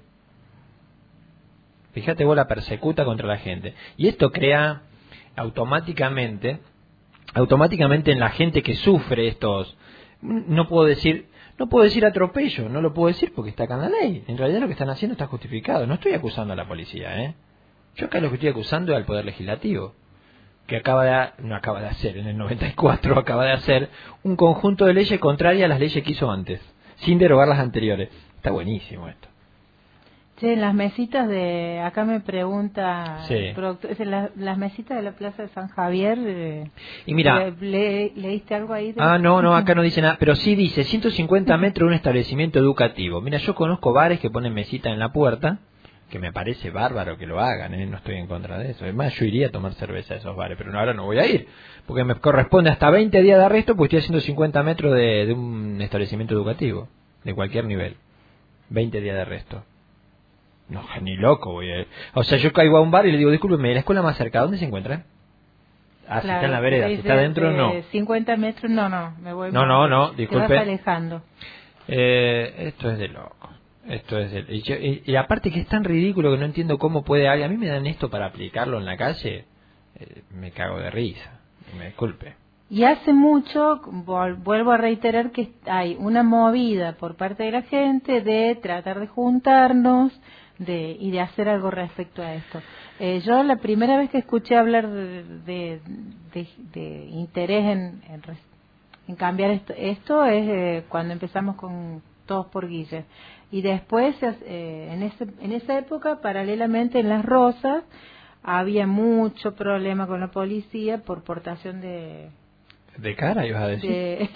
Fíjate vos la persecuta contra la gente. Y esto crea automáticamente, automáticamente en la gente que sufre estos, no puedo decir... No puedo decir atropello, no lo puedo decir porque está acá en la ley. En realidad lo que están haciendo está justificado. No estoy acusando a la policía, ¿eh? Yo acá lo que estoy acusando es al Poder Legislativo, que acaba de, no acaba de hacer, en el noventa y cuatro acaba de hacer un conjunto de leyes contrarias a las leyes que hizo antes, sin derogar las anteriores. Está buenísimo esto. Che, las mesitas de... Acá me pregunta... Sí. el productor, es la- las mesitas de la Plaza de San Javier... eh, Y mira... le- le- ¿Leíste algo ahí? De... Ah, no, no, acá no dice nada, pero sí dice ciento cincuenta metros de un establecimiento educativo. Mira, yo conozco bares que ponen mesita en la puerta, que me parece bárbaro que lo hagan, ¿eh? No estoy en contra de eso. Además, yo iría a tomar cerveza a esos bares, pero no, ahora no voy a ir, porque me corresponde hasta veinte días de arresto, porque estoy a ciento cincuenta metros de, de un establecimiento educativo, de cualquier nivel. veinte días de arresto. No, ni loco voy a ir. O sea, yo caigo a un bar y le digo, discúlpeme, ¿la escuela más cerca dónde se encuentra? Ah, si Claro, está en la vereda, si dice, está adentro, de no. cincuenta metros, no, no, me voy... No, más. no, no, Te disculpe. vas alejando. Eh, esto es de loco. Esto es de... Y, yo- y- y aparte que es tan ridículo que no entiendo cómo puede alguien... A mí me dan esto para aplicarlo en la calle, eh, me cago de risa. Me disculpe. Y hace mucho, vol- vuelvo a reiterar que hay una movida por parte de la gente de tratar de juntarnos de, y de hacer algo respecto a esto. Eh, yo la primera vez que escuché hablar de, de, de- de interés en, en, res- en cambiar esto, esto es eh, cuando empezamos con Todos por Guille. Y después, eh, en, ese, en esa época, paralelamente en Las Rosas, había mucho problema con la policía por portación de... ¿De cara ibas a decir? de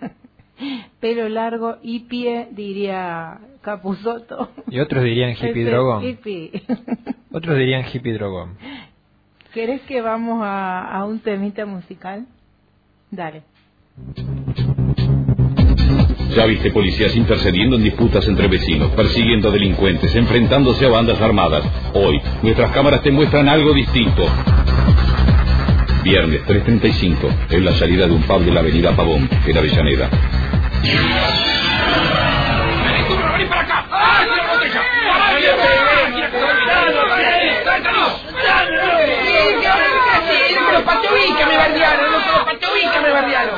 pelo largo y pie, diría Capusotto. Y otros dirían hippie Ese drogón. hippie. Otros dirían hippie drogón. ¿Querés que vamos a, a un temita musical? Dale. Ya viste policías intercediendo en disputas entre vecinos, persiguiendo a delincuentes, enfrentándose a bandas armadas. Hoy, nuestras cámaras te muestran algo distinto. Viernes tres treinta y cinco, en la salida de un pub de la avenida Pavón, en Avellaneda. ¡Vení para acá! ¡Ah, la botella! ¡Ah, los patovica me bardearon! ¡Los patovica me bardearon!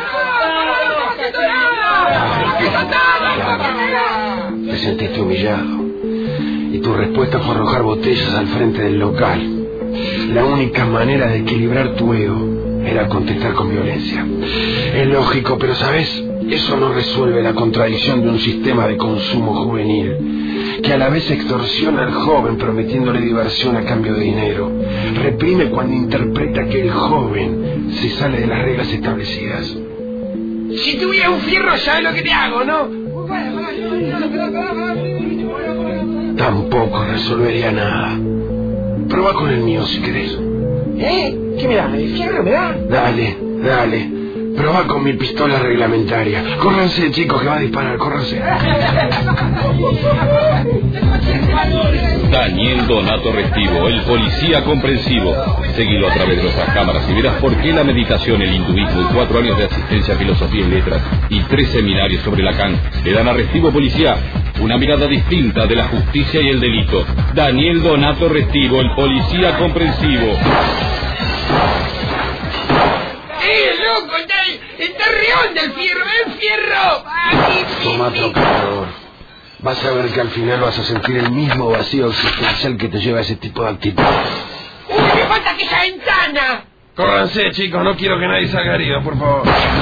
Te sentiste humillado y tu respuesta fue arrojar botellas al frente del local. La única manera de equilibrar tu ego era contestar con violencia. Es lógico, pero ¿sabes? Eso no resuelve la contradicción de un sistema de consumo juvenil que a la vez extorsiona al joven prometiéndole diversión a cambio de dinero. Reprime cuando interpreta que el joven se sale de las reglas establecidas. Si tuviera un fierro, ¿sabes lo que te hago, no? Tampoco resolvería nada. Proba con el mío si querés. ¿Eh? ¿Qué me da? ¿El fierro me da? Dale, dale. Probá con mi pistola reglamentaria. Córranse, chicos, que va a disparar, córranse. Daniel Donato Restivo, el policía comprensivo. Seguilo a través de nuestras cámaras y verás por qué la meditación, el hinduismo y cuatro años de asistencia a filosofía y letras y tres seminarios sobre Lacan le dan a Restivo Policía una mirada distinta de la justicia y el delito. Daniel Donato Restivo, el policía comprensivo. ¡Eh, loco! ¡Está, está reonda el fierro! ¡El fierro! ¡Aquí! Toma, trocador. Vas a ver que al final vas a sentir el mismo vacío existencial que te lleva a ese tipo de actitud. ¡Uy, me falta que esa ventana! Córranse, chicos, no quiero que nadie salga herido, por favor.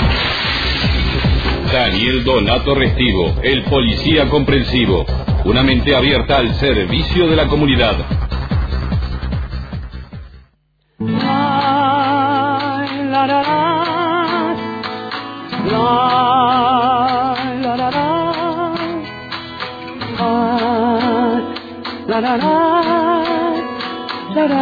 Daniel Donato Restivo, el policía comprensivo. Una mente abierta al servicio de la comunidad. La, la, la, la, la, la, la, la, la, la, la, la,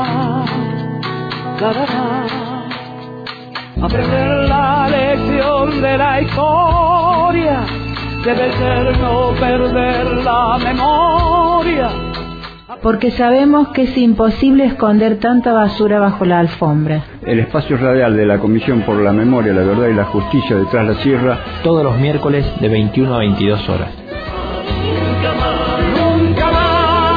la, la. Aprender la lección de la historia debe ser no perder la memoria. Porque sabemos que es imposible esconder tanta basura bajo la alfombra. El espacio radial de la Comisión por la Memoria, la Verdad y la Justicia de Tras la Sierra, todos los miércoles de veintiuno a veintidós horas. Nunca más, nunca más.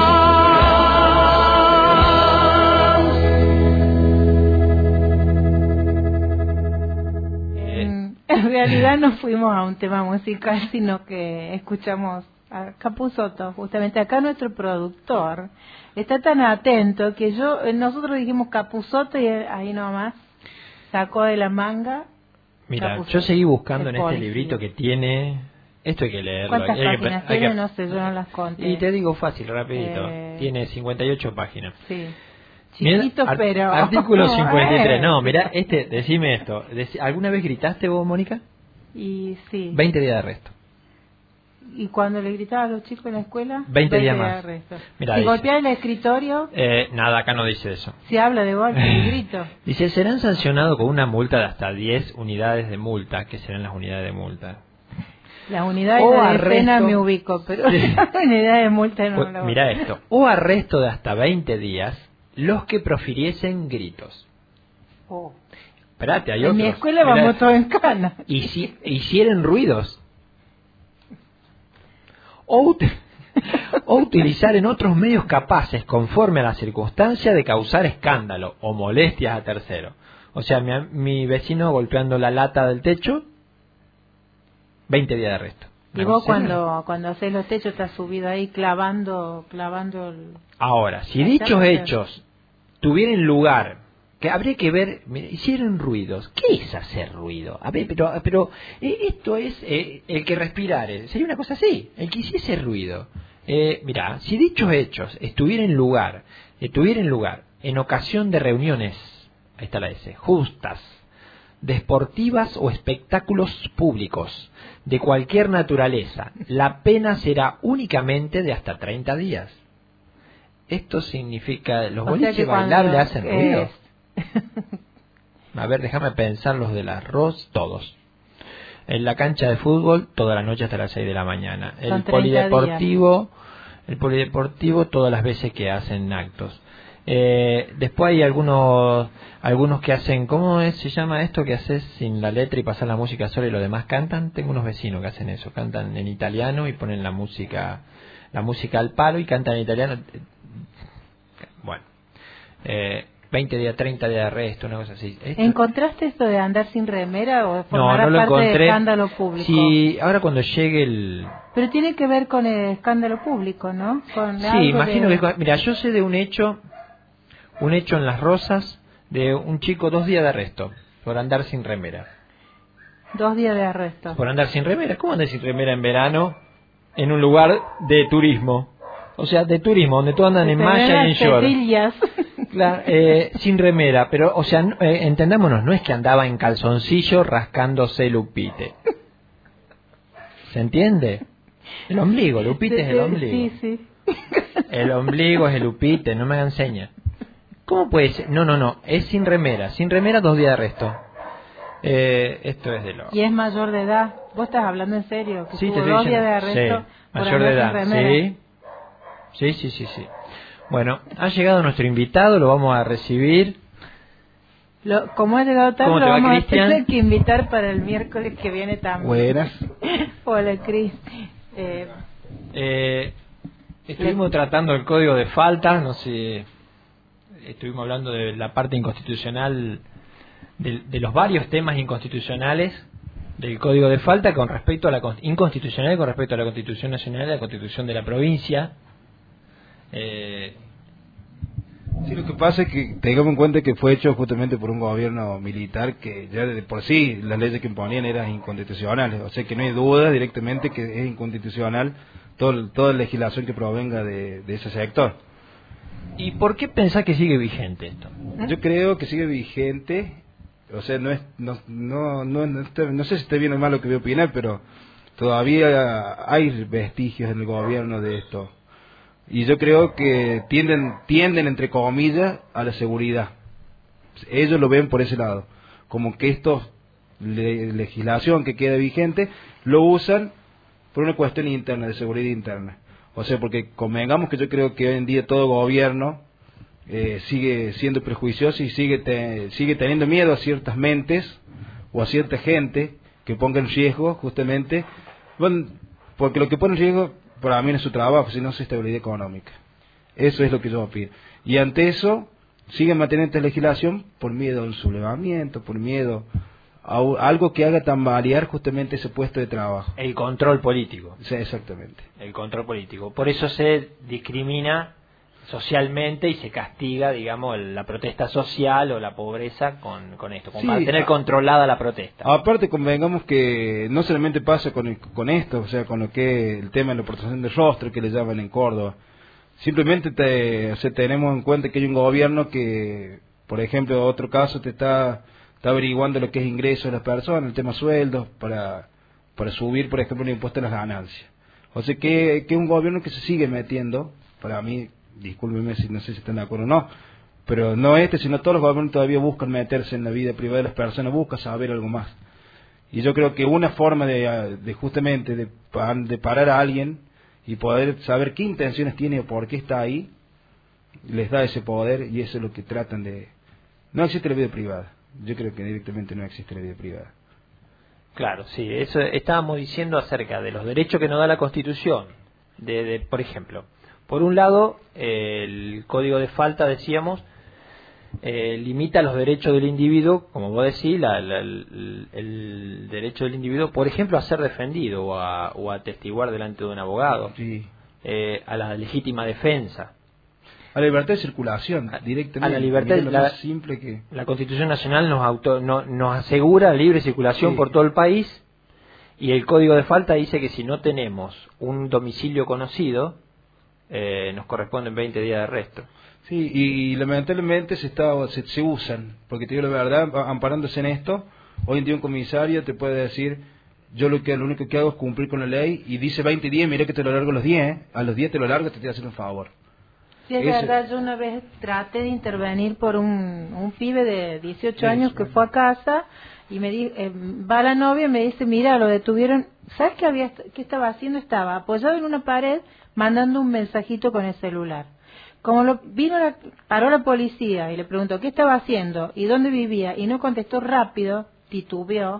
En, en realidad no fuimos a un tema musical, sino que escuchamos a Capusotto, justamente acá nuestro productor está tan atento que yo nosotros dijimos Capusotto y él, ahí nomás sacó de la manga. Mira, Capusotto. yo seguí buscando en este policía. librito que tiene. Esto hay que leerlo. ¿Cuántas hay que, páginas hay tiene? que, No sé, yo no las conté. Y te digo fácil, rapidito. Eh... Tiene cincuenta y ocho páginas. Sí. Mirá, Chiquito, ar- pero... Artículo cincuenta y tres. No, Eh. mira, este, decime esto. Deci- ¿Alguna vez gritaste vos, Mónica? Y sí. veinte días de arresto. ¿Y cuando le gritaba a los chicos en la escuela? veinte días de más. arresto. Mirá, si dice. golpea el escritorio, Eh, nada, acá no dice eso. si habla de golpe y grito. Dice, serán sancionados con una multa de hasta diez unidades de multa, que serán las unidades de multa. Las unidades O de arresto. pena me ubico, pero Sí. las unidades de multa no Pues, lo mira esto. O arresto de hasta veinte días los que profiriesen gritos. Oh. Espérate, hay En otros. mi escuela Mirá, vamos todos en cana. Y si hicieren ruidos. O, ut- o utilizar en otros medios capaces, conforme a la circunstancia, de causar escándalo o molestias a terceros. O sea, mi, mi vecino golpeando la lata del techo, veinte días de arresto. Y vos cuando cuando haces los techos estás subido ahí clavando clavando el... Ahora, si Ahí dichos está. hechos tuvieran lugar, que habría que ver, mira, hicieron ruidos. ¿Qué es hacer ruido? A ver, pero pero eh, esto es eh, el que respirare. Sería una cosa así, el que hiciese ruido. Eh, mira, si dichos hechos estuvieran en lugar, estuvieran lugar en ocasión de reuniones, ahí está la S, justas, deportivas o espectáculos públicos de cualquier naturaleza, la pena será únicamente de hasta treinta días. Esto significa, los O sea boliches que cuando- bailables hacen eh, ruido. A ver, déjame pensar los del arroz, todos. En la cancha de fútbol, toda la noche hasta las seis de la mañana. Son El treinta polideportivo, el polideportivo todas las veces que hacen actos. Eh, después hay algunos algunos que hacen, ¿cómo es, se llama esto que haces sin la letra y pasar la música sola y los demás cantan? Tengo unos vecinos que hacen eso, cantan en italiano y ponen la música la música al palo y cantan en italiano. Bueno, eh, veinte días, treinta días de arresto, una cosa así. Esto... ¿Encontraste esto de andar sin remera o No, formará no lo parte encontré. de escándalo público? Sí, ahora cuando llegue el... Pero tiene que ver con el escándalo público, ¿no? Con Sí, algo imagino de... que... Mira, yo sé de un hecho, un hecho en Las Rosas, de un chico, dos días de arresto, por andar sin remera. Dos días de arresto. Por andar sin remera. ¿Cómo andar sin remera en verano en un lugar de turismo? O sea, de turismo, donde todos andan en malla y en short. Tetillas. Claro, eh, sin remera, pero, o sea, no, eh, entendámonos, no es que andaba en calzoncillo rascándose el upite. ¿Se entiende? El ombligo, el upite es el ombligo. Sí, sí. El ombligo es el upite, no me hagan señas. ¿Cómo puede ser? No, no, no, es sin remera. Sin remera, dos días de arresto. Eh, esto es de lo... Y es mayor de edad. ¿Vos estás hablando en serio? Que Sí, tuvo te estoy dos días diciendo. de arresto Sí, por mayor de andar edad. sin remera. Sí. sí, sí, sí, sí. Bueno, ha llegado nuestro invitado, lo vamos a recibir. Lo, como ha llegado tarde, ¿Cómo te lo va, vamos a Cristian? tener que invitar para el miércoles que viene también. Buenas. Hola, Cris. Eh, Eh, estuvimos tratando el código de faltas, no sé, estuvimos hablando de la parte inconstitucional, de, de los varios temas inconstitucionales del código de falta con respecto a la inconstitucional con respecto a la Constitución Nacional y a la Constitución de la provincia. Eh, Sí, lo que pasa es que tengamos en cuenta que fue hecho justamente por un gobierno militar que ya de por sí las leyes que imponían eran inconstitucionales, o sea que no hay duda directamente que es inconstitucional todo, toda legislación que provenga de, de ese sector. ¿Y por qué pensás que sigue vigente esto? Yo creo que sigue vigente, o sea, no es no no no, no, está, no sé si está bien o mal lo que voy a opinar, pero todavía hay vestigios en el gobierno de esto. Y yo creo que tienden, tienden entre comillas, a la seguridad. Ellos lo ven por ese lado. Como que esto, le, legislación que queda vigente, lo usan por una cuestión interna, de seguridad interna. O sea, porque convengamos que yo creo que hoy en día todo gobierno eh, sigue siendo prejuicioso y sigue, te, sigue teniendo miedo a ciertas mentes o a cierta gente que ponga en riesgo justamente, bueno, porque lo que pone en riesgo para mí no es su trabajo, sino su estabilidad económica. Eso es lo que yo opino. Y ante eso, siguen manteniendo esta legislación por miedo a un sublevamiento, por miedo a algo que haga tambalear justamente ese puesto de trabajo. El control político. Sí, exactamente. El control político. Por eso se discrimina socialmente y se castiga, digamos, la protesta social o la pobreza con, con esto, como sí, para tener a, controlada la protesta. Aparte, convengamos que no solamente pasa con, el, con esto, o sea, con lo que el tema de la protección del rostro que le llaman en Córdoba. Simplemente te, o sea, tenemos en cuenta que hay un gobierno que, por ejemplo, otro caso te está, está averiguando lo que es ingreso de las personas, el tema sueldos, para, para subir, por ejemplo, el impuesto a las ganancias. O sea, que, que es un gobierno que se sigue metiendo, para mí, discúlpenme si no sé si están de acuerdo o no, pero no este, sino todos los gobiernos todavía buscan meterse en la vida privada de las personas, buscan saber algo más. Y yo creo que una forma de, de justamente de, de parar a alguien y poder saber qué intenciones tiene o por qué está ahí, les da ese poder, y eso es lo que tratan de... No existe la vida privada, yo creo que directamente no existe la vida privada. Claro, sí, eso estábamos diciendo acerca de los derechos que nos da la Constitución, de, de por ejemplo, por un lado, eh, el código de falta, decíamos, eh, limita los derechos del individuo, como vos decís, la, la, el, el derecho del individuo, por ejemplo, a ser defendido o a, o a atestiguar delante de un abogado, sí. eh, a la legítima defensa. A la libertad de circulación, directamente. A la libertad, lo la, más simple que... la Constitución Nacional nos, auto, no, nos asegura libre circulación sí. por todo el país, y el código de falta dice que si no tenemos un domicilio conocido, Eh, nos corresponden veinte días de arresto. Sí, y, y lamentablemente se está se, se usan, porque te digo la verdad, amparándose en esto, hoy en día un comisario te puede decir, yo lo que lo único que hago es cumplir con la ley, y dice veinte días, mira que te lo largo a los diez, ¿eh? A los diez te lo largo, te estoy haciendo un favor. Sí, es Ese... verdad, yo una vez traté de intervenir por un, un pibe de dieciocho sí, años que fue a casa, y me di, eh, va la novia y me dice, mira, lo detuvieron, ¿sabes qué, había, qué estaba haciendo? Estaba apoyado en una pared, mandando un mensajito con el celular. Como lo vino la, paró la policía y le preguntó qué estaba haciendo y dónde vivía, y no contestó rápido, titubeó,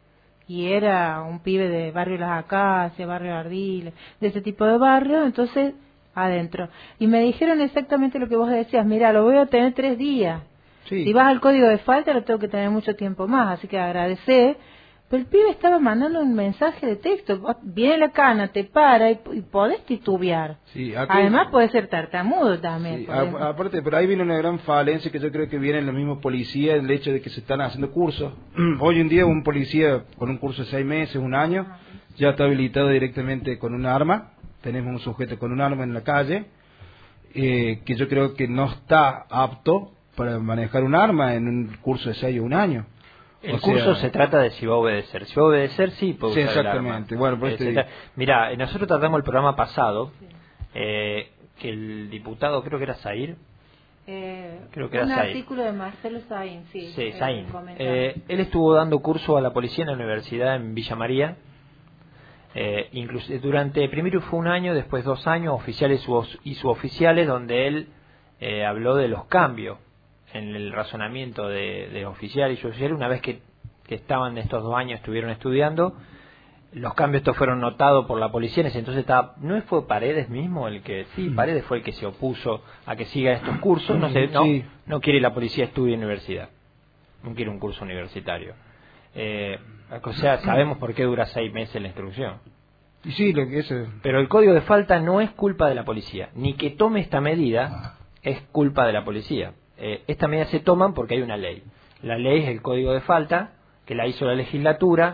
y era un pibe de barrio Las Acacias, barrio Ardiles, de ese tipo de barrio, entonces adentro. Y me dijeron exactamente lo que vos decías, mira, lo voy a tener tres días. Sí. Si vas al código de falta lo tengo que tener mucho tiempo más, así que agradecer. Pero el pibe estaba mandando un mensaje de texto, viene la cana, te para y, y podés titubear. Sí, aquí... Además puede ser tartamudo también. Sí, a, aparte, pero ahí viene una gran falencia que yo creo que viene en los mismos policías, el hecho de que se están haciendo cursos. Hoy en día un policía con un curso de seis meses, un año, ya está habilitado directamente con un arma. Tenemos un sujeto con un arma en la calle, eh, que yo creo que no está apto para manejar un arma en un curso de seis o un año. El o curso sea, se trata de si va a obedecer. Si va a obedecer, sí, puede sí, usar exactamente. el arma. Bueno, pues eh, te... Mira, nosotros tratamos el programa pasado, eh, que el diputado, creo que era Zair, Eh, Creo que era un Saín. artículo de Marcelo Saín, sí. Sí, eh, Saín. comentaba. Eh, él estuvo dando curso a la policía en la universidad en Villa María. Eh, incluso durante, primero fue un año, después dos años, oficiales y suboficiales, donde él eh, habló de los cambios en el razonamiento de, de oficiales y suboficiales. Una vez que, que estaban estos dos años, estuvieron estudiando, los cambios estos fueron notados por la policía. Entonces estaba, ¿no fue Paredes mismo el que, sí, Paredes fue el que se opuso a que siga estos cursos? No sé, no, Sí. no quiere la policía estudie en universidad, no quiere un curso universitario. Eh, o sea, sabemos por qué dura seis meses la instrucción. Y sí, lo que es... Pero el código de falta no es culpa de la policía, ni que tome esta medida es culpa de la policía. Eh, esta medida se toman porque hay una ley. La ley es el código de falta, que la hizo la legislatura,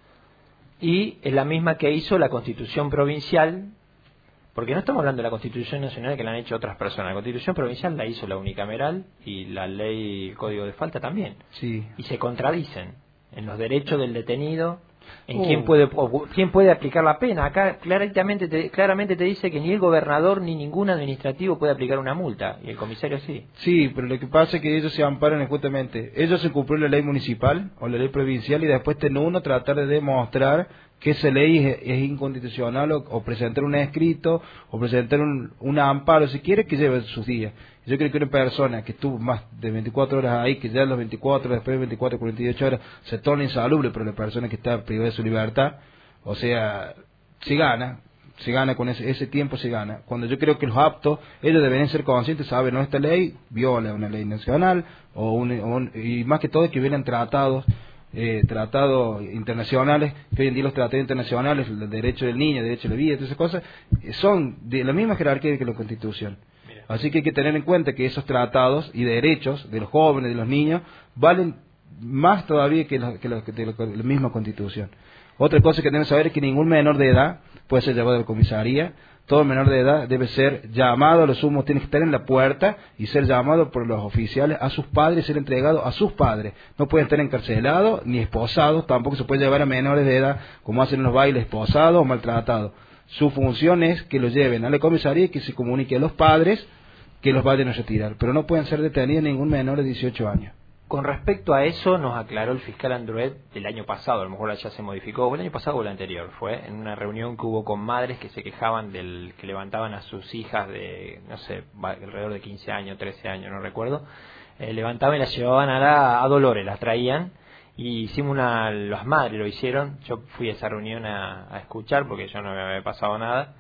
y es la misma que hizo la Constitución Provincial, porque no estamos hablando de la Constitución Nacional que la han hecho otras personas. La Constitución Provincial la hizo la unicameral y la ley código de falta también. Sí. Y se contradicen en los derechos del detenido, en Oh. quién puede o quién puede aplicar la pena. Acá claramente te, claramente te dice que ni el gobernador ni ningún administrativo puede aplicar una multa, y el comisario sí. Sí, pero lo que pasa es que ellos se amparan en justamente, ellos se cumplió la ley municipal o la ley provincial y después tiene uno tratar de demostrar que esa ley es, es inconstitucional o, o presentar un escrito o presentar un, un amparo, si quiere, que lleve sus días. Yo creo que una persona que estuvo más de veinticuatro horas ahí, que ya las veinticuatro, después de veinticuatro, cuarenta y ocho horas, se torna insalubre, pero la persona que está privada de su libertad, o sea, se gana, se gana con ese, ese tiempo, se gana. Cuando yo creo que los aptos, ellos deberían ser conscientes, saben, no, esta ley viola una ley nacional, o un, o un, y más que todo que vienen tratados, eh, tratados internacionales, que hoy en día los tratados internacionales, el derecho del niño, el derecho de la vida, todas esas cosas, eh, son de la misma jerarquía que la Constitución. Así que hay que tener en cuenta que esos tratados y derechos de los jóvenes, de los niños, valen más todavía que, los, que, los, que la, la misma Constitución. Otra cosa que deben saber es que ningún menor de edad puede ser llevado a la comisaría. Todo menor de edad debe ser llamado, a lo sumo tiene que estar en la puerta y ser llamado por los oficiales a sus padres, ser entregado a sus padres. No puede estar encarcelado ni esposado, tampoco se puede llevar a menores de edad como hacen en los bailes, esposados o maltratados. Su función es que los lleven a la comisaría y que se comunique a los padres que los vayan a retirar, pero no pueden ser detenidos ningún menor de dieciocho años. Con respecto a eso nos aclaró el fiscal Andruet el año pasado, a lo mejor ya se modificó, o el año pasado o el anterior, fue en una reunión que hubo con madres que se quejaban del que levantaban a sus hijas de, no sé, alrededor de quince años, trece años, no recuerdo, eh, levantaban y las llevaban a, la, a Dolores, las traían, y hicimos una, las madres lo hicieron, yo fui a esa reunión a, a escuchar porque yo no me había pasado nada,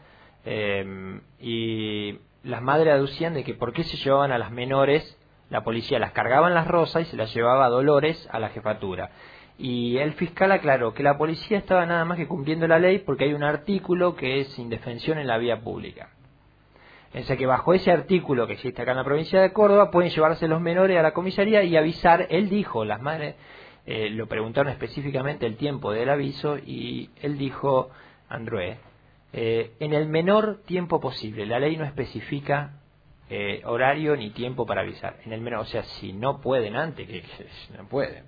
eh, y las madres aducían de que por qué se llevaban a las menores, la policía las cargaba en las rosas y se las llevaba a Dolores a la jefatura. Y el fiscal aclaró que la policía estaba nada más que cumpliendo la ley porque hay un artículo que es indefensión en la vía pública. O sea que bajo ese artículo que existe acá en la provincia de Córdoba pueden llevarse los menores a la comisaría y avisar. Él dijo, las madres eh, lo preguntaron específicamente el tiempo del aviso y él dijo, Andrué, Eh, en el menor tiempo posible. La ley no especifica eh, horario ni tiempo para avisar. En el menor, o sea, si no pueden antes, que, que no pueden.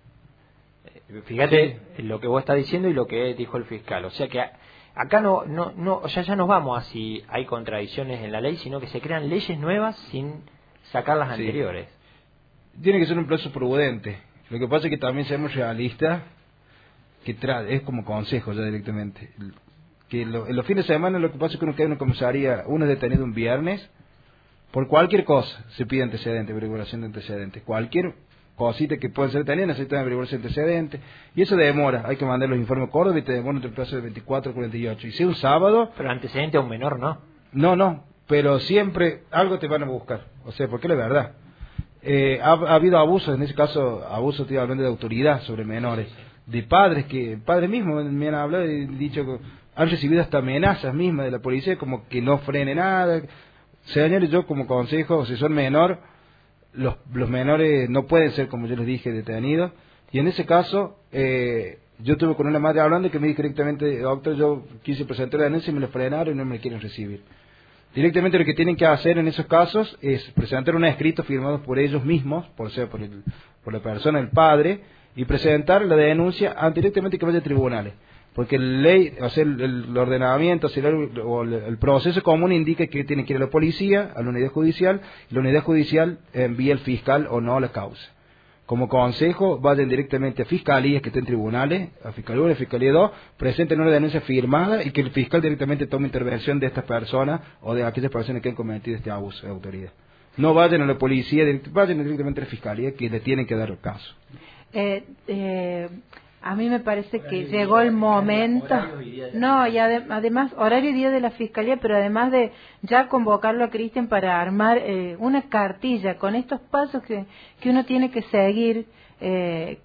Eh, fíjate sí. Lo que vos estás diciendo y lo que dijo el fiscal. O sea que a, acá no, no, no, o sea, ya nos vamos a si hay contradicciones en la ley, sino que se crean leyes nuevas sin sacar las sí. anteriores. Tiene que ser un plazo prudente. Lo que pasa es que también seamos realistas, que tra es como consejo ya directamente. Que lo, en los fines de semana lo que pasa es que uno queda en una comisaría, uno es detenido un viernes, por cualquier cosa se pide antecedente, averiguación de antecedentes, cualquier cosita que pueda ser detenida necesita averiguación de antecedentes, y eso demora, hay que mandar los informes a Córdoba y te demora entre el plazo de veinticuatro a cuarenta y ocho, y si es un sábado... Pero antecedente a un menor, ¿no? No, no, pero siempre algo te van a buscar, o sea, porque es la verdad. Eh, ha, ha habido abusos, en ese caso, abusos, estoy hablando de autoridad sobre menores, de padres que, padres mismos me han hablado y dicho que han recibido hasta amenazas mismas de la policía, como que no frene nada. Señores, yo como consejo, si son menor, los, los menores no pueden ser, como yo les dije, detenidos. Y en ese caso, eh, yo estuve con una madre hablando que me dijo directamente, doctor, yo quise presentar la denuncia y me lo frenaron y no me quieren recibir. Directamente lo que tienen que hacer en esos casos es presentar un escrito firmado por ellos mismos, por sea por, el, por la persona, el padre, y presentar la denuncia directamente que vaya a tribunales. porque el ley, o sea, el, el ordenamiento, o, sea, el, o el, el proceso común indica que tiene que ir a la policía, a la unidad judicial, y la unidad judicial envía al fiscal o no la causa. Como consejo, vayan directamente a fiscalías que estén en tribunales, a Fiscalía uno, a Fiscalía dos, presenten una denuncia firmada y que el fiscal directamente tome intervención de estas personas o de aquellas personas que han cometido este abuso de autoridad. No vayan a la policía, vayan directamente a la fiscalía que le tienen que dar el caso. Eh, eh, a mí me parece que llegó el momento, no, y ade además horario y día de la fiscalía, pero además de ya convocarlo a Cristian para armar eh, una cartilla con estos pasos que, que uno tiene que seguir. eh,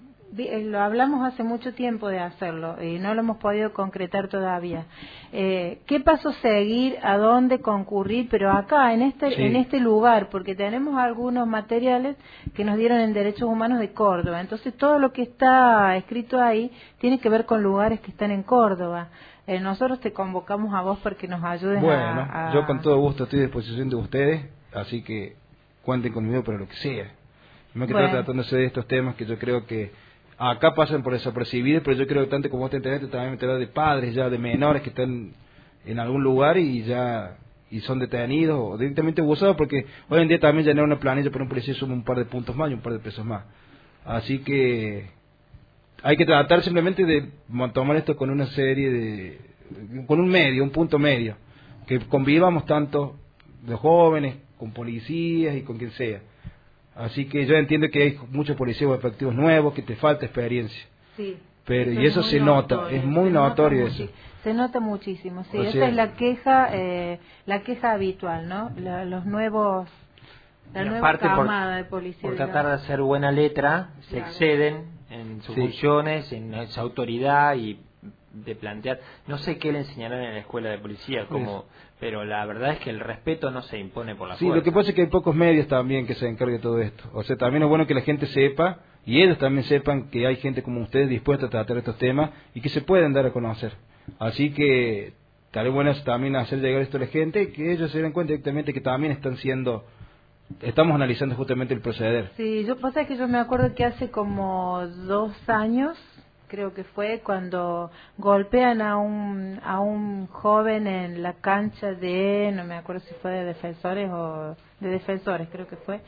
Lo hablamos hace mucho tiempo de hacerlo y no lo hemos podido concretar todavía. Eh, ¿Qué paso seguir? ¿A dónde concurrir? Pero acá, en este sí. en este lugar, porque tenemos algunos materiales que nos dieron en Derechos Humanos de Córdoba. Entonces, todo lo que está escrito ahí tiene que ver con lugares que están en Córdoba. Eh, nosotros te convocamos a vos para que nos ayudes bueno, a, a... yo con todo gusto estoy a disposición de ustedes, así que cuenten conmigo para lo que sea. Me quedo bueno. tratándose de estos temas que yo creo que acá pasan por desapercibidos, pero yo creo que tanto como vos te enteraste, también me enteré de padres ya, de menores que están en algún lugar y ya y son detenidos o directamente abusados, porque hoy en día también llenar una planilla por un policía suma un par de puntos más y un par de pesos más. Así que hay que tratar simplemente de tomar esto con una serie de... con un medio, un punto medio, que convivamos tanto los jóvenes con policías y con quien sea. Así que yo entiendo que hay muchos policías o efectivos nuevos, que te falta experiencia. Sí. Pero y eso se nota, es muy notorio eso. Se nota muchísimo, sí. O Esa sea, es la queja, eh, la queja habitual, ¿no? La, los nuevos, la y nueva aparte camada por, de policía. Por tratar de hacer buena letra, se claro. exceden en sus sí. funciones, en su autoridad y de plantear, no sé qué le enseñarán en la escuela de policía, como, pero la verdad es que el respeto no se impone por la sí, fuerza. Lo que pasa es que hay pocos medios también que se encarguen de todo esto. O sea, también es bueno que la gente sepa, y ellos también sepan que hay gente como ustedes dispuesta a tratar estos temas y que se pueden dar a conocer. Así que estaría bueno también hacer llegar esto a la gente y que ellos se den cuenta directamente que también están siendo... Estamos analizando justamente el proceder. Sí, yo pasa que yo me acuerdo que hace como dos años... creo que fue cuando golpean a un a un joven en la cancha de, no me acuerdo si fue de Defensores o de Defensores, creo que fue,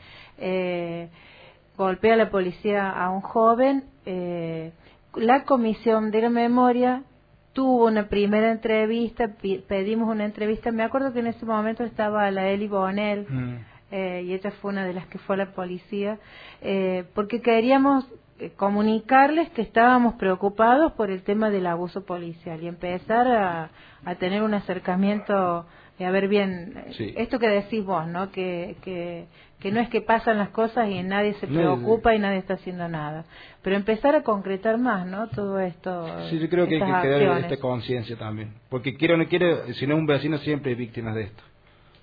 eh, golpea a la policía a un joven, eh, la comisión de la memoria tuvo una primera entrevista, pedimos una entrevista, me acuerdo que en ese momento estaba la Eli Bonel, mm. eh, y ella fue una de las que fue a la policía, eh, porque queríamos comunicarles que estábamos preocupados por el tema del abuso policial y empezar a, a tener un acercamiento y a ver bien sí. esto que decís vos, ¿no? Que, que, que no es que pasan las cosas y nadie se preocupa no, y nadie está haciendo nada, pero empezar a concretar más, ¿no? Todo esto. Sí, yo creo que hay que crear esta conciencia también, porque quiera o no quiera, si no es un vecino siempre es víctima de esto.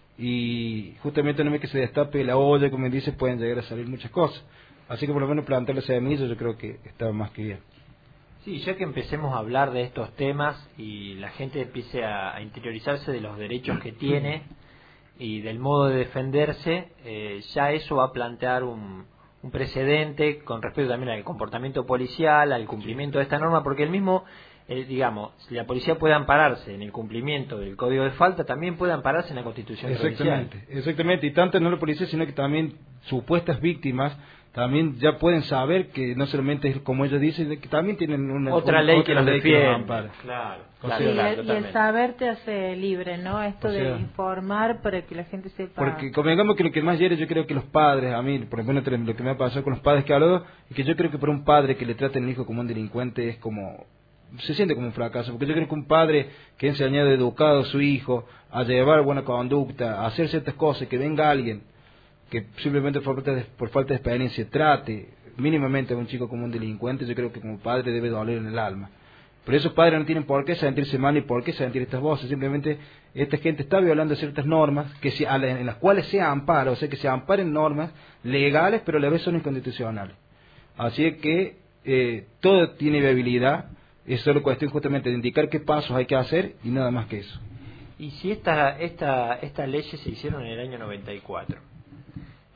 Y justamente una vez que se destape la olla, como dice, pueden llegar a salir muchas cosas. Así que por lo menos plantarle semillas yo creo que está más que bien. Sí, ya que empecemos a hablar de estos temas y la gente empiece a, a interiorizarse de los derechos que tiene y del modo de defenderse, eh, ya eso va a plantear un, un precedente con respecto también al comportamiento policial, al cumplimiento de esta norma, porque el mismo, eh, digamos, si la policía puede ampararse en el cumplimiento del Código de Falta, también puede ampararse en la Constitución Exactamente, provincial. Exactamente, y tanto no la policía, sino que también supuestas víctimas también ya pueden saber que no solamente es como ellos dicen, que también tienen una otra una, ley otra que los defiende. Claro, claro, sí, claro, y el saber te hace libre, ¿no? Esto o sea, de informar para que la gente sepa. Porque convengamos que lo que más hiere, yo creo que los padres, a mí, por ejemplo, lo que me ha pasado con los padres que he hablado, es que yo creo que para un padre que le traten al hijo como un delincuente es como... se siente como un fracaso, porque yo creo que un padre que ha enseñado, educado a su hijo a llevar buena conducta, a hacer ciertas cosas, que venga alguien que simplemente por falta de, por falta de experiencia trate mínimamente a un chico como un delincuente, yo creo que como padre debe doler en el alma. Pero esos padres no tienen por qué sentirse mal ni por qué sentir estas voces, simplemente esta gente está violando ciertas normas que se, en las cuales se ampara, o sea que se amparen normas legales pero a la vez son inconstitucionales. Así que eh, todo tiene viabilidad, es solo cuestión justamente de indicar qué pasos hay que hacer y nada más que eso. Y si esta, esta, estas leyes se hicieron en el año noventa y cuatro,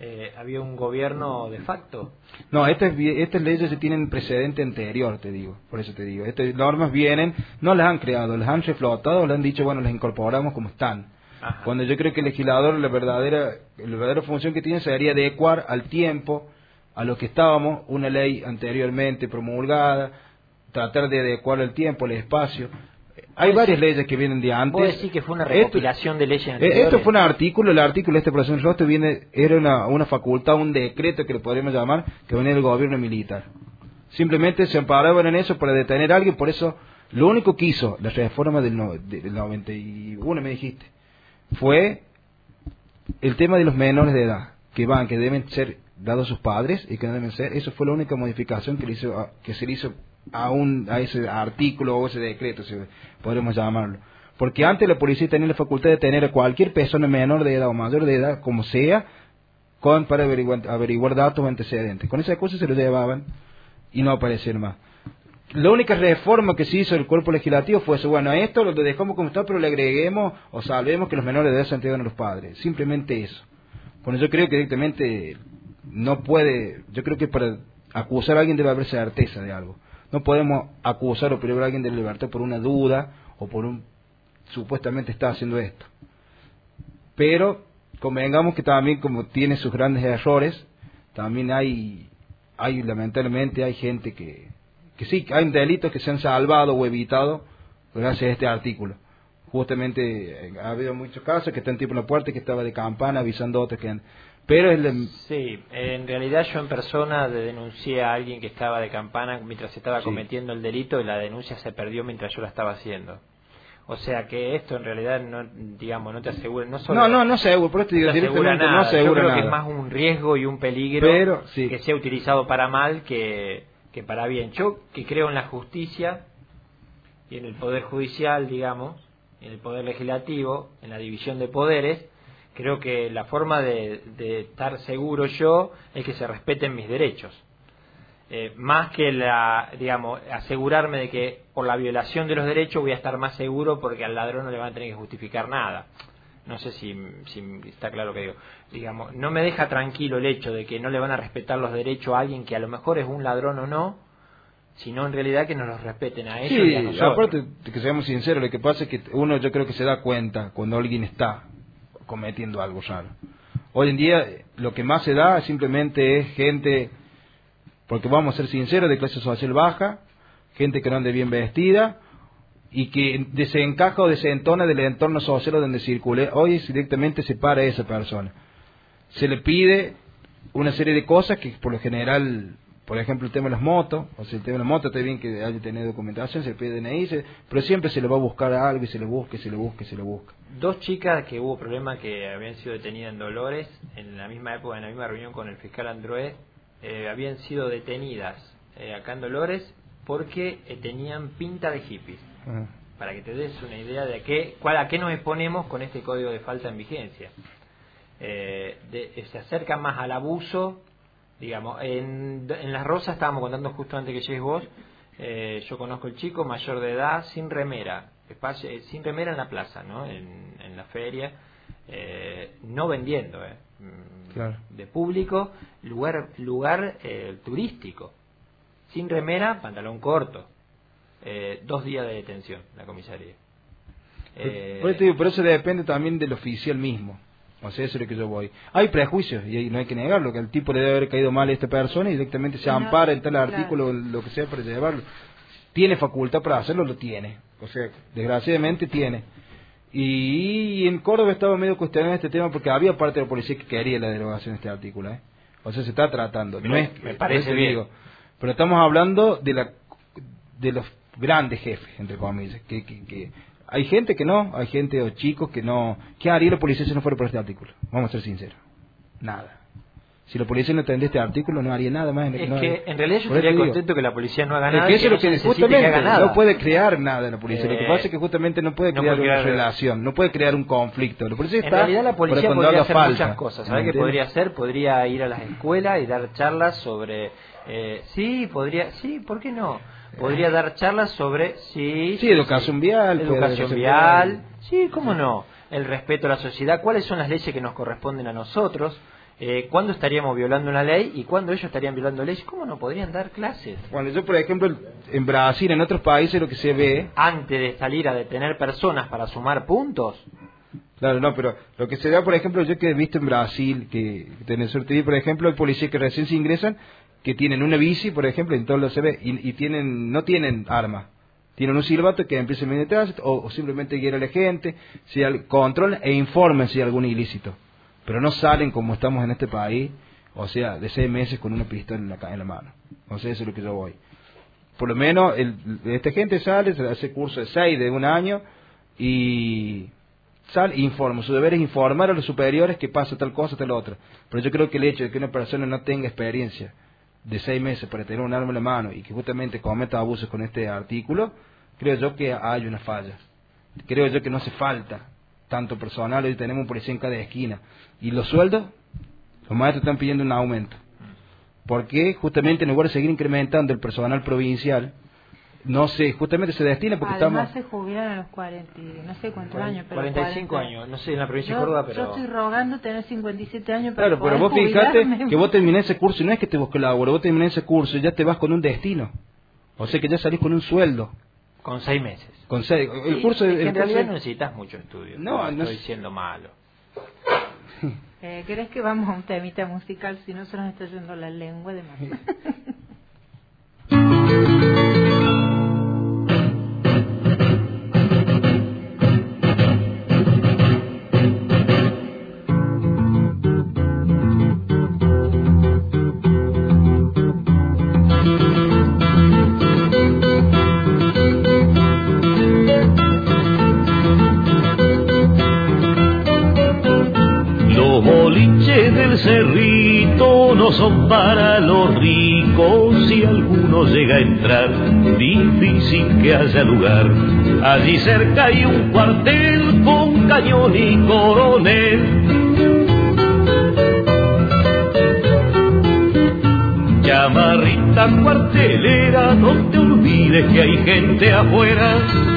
Eh, ¿Había un gobierno de facto? No, estas, estas leyes se tienen precedente anterior, te digo, por eso te digo. Estas normas vienen, no las han creado, las han reflotado, las han dicho, bueno, las incorporamos como están. Ajá. Cuando yo creo que el legislador, la verdadera, la verdadera función que tiene sería adecuar al tiempo, a lo que estábamos, una ley anteriormente promulgada, tratar de adecuar al tiempo, al espacio. Hay varias leyes que vienen de antes. ¿Puedo decir que fue una recopilación esto, de leyes anteriores? Esto fue un artículo, el artículo de este proceso de rostro viene, era una, una facultad, un decreto que le podríamos llamar, que venía del gobierno militar. Simplemente se amparaban en eso para detener a alguien, por eso lo único que hizo la reforma del, no, del noventa y uno, me dijiste, fue el tema de los menores de edad, que van, que deben ser dados a sus padres y que no deben ser, eso fue la única modificación que, le hizo, que se le hizo a un a ese artículo o ese decreto, si podremos llamarlo, porque antes la policía tenía la facultad de tener a cualquier persona menor de edad o mayor de edad, como sea, con para averiguar, averiguar datos o antecedentes. Con esas cosas se lo llevaban y no aparecieron más. La única reforma que se hizo el cuerpo legislativo fue eso, bueno, esto lo dejamos como está, pero le agreguemos o salvemos que los menores de edad se entreguen a los padres, simplemente eso. Bueno, yo creo que directamente no puede, yo creo que para acusar a alguien debe haber certeza de algo. No podemos acusar o privar a alguien de libertad por una duda o por un supuestamente está haciendo esto. Pero convengamos que también, como tiene sus grandes errores, también hay hay lamentablemente hay gente que que sí, hay delitos que se han salvado o evitado gracias a este artículo. Justamente ha habido muchos casos que están tipo en la puerta que estaba de campana avisando a otros que han... Pero es la... Sí, en realidad yo en persona denuncié a alguien que estaba de campana mientras estaba sí. cometiendo el delito y la denuncia se perdió mientras yo la estaba haciendo. O sea que esto en realidad no, digamos, no te asegura, no solo... No, no, no seguro, por esto digo, no directamente nada. no asegura Yo creo nada. que es más un riesgo y un peligro Pero, sí. que sea utilizado para mal que, que para bien. Yo que creo en la justicia y en el poder judicial, digamos, en el poder legislativo, en la división de poderes, creo que la forma de, de estar seguro yo es que se respeten mis derechos. Eh, más que la, digamos, asegurarme de que por la violación de los derechos voy a estar más seguro porque al ladrón no le van a tener que justificar nada. No sé si, si está claro lo que digo. Digamos, no me deja tranquilo el hecho de que no le van a respetar los derechos a alguien que a lo mejor es un ladrón o no, sino en realidad que nos los respeten a ellos sí, y a nosotros. Aparte de que seamos sinceros, lo que pasa es que uno yo creo que se da cuenta cuando alguien está cometiendo algo raro. Hoy en día lo que más se da simplemente es gente, porque vamos a ser sinceros, de clase social baja, gente que no ande bien vestida y que desencaja o desentona del entorno social donde circule. Hoy directamente se para a esa persona. Se le pide una serie de cosas que por lo general, por ejemplo el tema de las motos, o sea el tema de las motos está bien que haya tenido documentación, se le pide D N I, se, pero siempre se le va a buscar algo y se le busca, y se le busca, y se le busca. Dos chicas que hubo problemas que habían sido detenidas en Dolores, en la misma época, en la misma reunión con el fiscal Androé, eh, habían sido detenidas eh, acá en Dolores porque eh, tenían pinta de hippies. Uh-huh. Para que te des una idea de a qué, cuál, a qué nos exponemos con este código de falta en vigencia. Eh, de, se acerca más al abuso, digamos. En, en Las Rosas estábamos contando justo antes que llegues vos, eh, yo conozco el chico mayor de edad sin remera, espacio, eh, sin remera en la plaza, ¿no? En, en la feria, eh, no vendiendo, eh, claro. de público, lugar, lugar eh, turístico, sin remera, pantalón corto. Eh, dos días de detención la comisaría. Eh, por, eso, por eso depende también del oficial mismo. O sea, eso es lo que yo voy. Hay prejuicios y no hay que negarlo, que al tipo le debe haber caído mal a esta persona y directamente se ampara en tal artículo o lo que sea para llevarlo. Tiene facultad para hacerlo, lo tiene. O sea, desgraciadamente tiene. Y en Córdoba estaba medio cuestionando este tema porque había parte de la policía que quería la derogación de este artículo. ¿eh? O sea, se está tratando. No me, es, me parece bien. Digo, pero estamos hablando de la de los grandes jefes, entre comillas, que, que, que hay gente que no, hay gente o chicos que no. ¿Qué haría la policía si no fuera por este artículo? Vamos a ser sinceros, nada. Si la policía no tendría este artículo no haría nada más. Es no que haría. en realidad yo estaría contento que la policía no haga es nada. Que eso es lo que, no justamente que haga nada. No puede crear nada la policía. Eh, lo que pasa es que justamente no puede no crear puede una crear... relación, no puede crear un conflicto. La policía en está realidad la policía podría hacer falta, muchas cosas. ¿Sabes qué podría hacer? Podría ir a las escuelas y dar charlas sobre. Eh, sí, podría. Sí, ¿por qué no? Podría dar charlas sobre sí, sí, sí educación sí, vial, educación vial, sí, cómo no, el respeto a la sociedad, cuáles son las leyes que nos corresponden a nosotros, eh, ¿cuándo estaríamos violando una ley y cuándo ellos estarían violando leyes? ¿Cómo no podrían dar clases? Bueno, yo por ejemplo, en Brasil, en otros países lo que se ve... Antes de salir a detener personas para sumar puntos. Claro, no, pero lo que se da, por ejemplo, yo que he visto en Brasil, que, que tenés suerte, por ejemplo, hay policías que recién se ingresan, que tienen una bici, por ejemplo, en todos los se ve, y, y tienen, no tienen arma. Tienen un silbato que empieza a venir detrás, o, o simplemente guiar a la gente, si al, controlan e informen si hay algún ilícito. Pero no salen como estamos en este país, o sea, de seis meses con una pistola en la, en la mano. O sea, eso es lo que yo voy. Por lo menos, el, esta gente sale, se hace curso de seis, de un año, y sale, informa. Su deber es informar a los superiores que pasa tal cosa, tal otra. Pero yo creo que el hecho de que una persona no tenga experiencia de seis meses para tener un arma en la mano y que justamente cometa abusos con este artículo, creo yo que hay una falla. Creo yo que no hace falta tanto personal. Hoy tenemos un policía en cada esquina. Y los sueldos, los maestros están pidiendo un aumento. Porque justamente en lugar de seguir incrementando el personal provincial, no sé, justamente se destina porque Además estamos... se jubilan a los cuarenta, no sé cuántos años, pero cuarenta y cinco cuarenta años, no sé, en la provincia yo, de Córdoba, pero... Yo estoy rogando tener cincuenta y siete años para Claro, pero vos fijate que vos terminás ese curso y no es que te busques laburo, vos terminás ese curso y ya te vas con un destino. O sea que ya salís con un sueldo. Con seis meses. Con seis, el sí, curso... El el en curso... realidad no necesitas mucho estudio. No, no, no estoy es... siendo malo. Eh, ¿Crees que vamos a un temita musical? Si no se nos está yendo la lengua de más. Cerrito no son para los ricos, si alguno llega a entrar, difícil que haya lugar. Allí cerca hay un cuartel con cañón y coronel. Chamarrita cuartelera, no te olvides que hay gente afuera.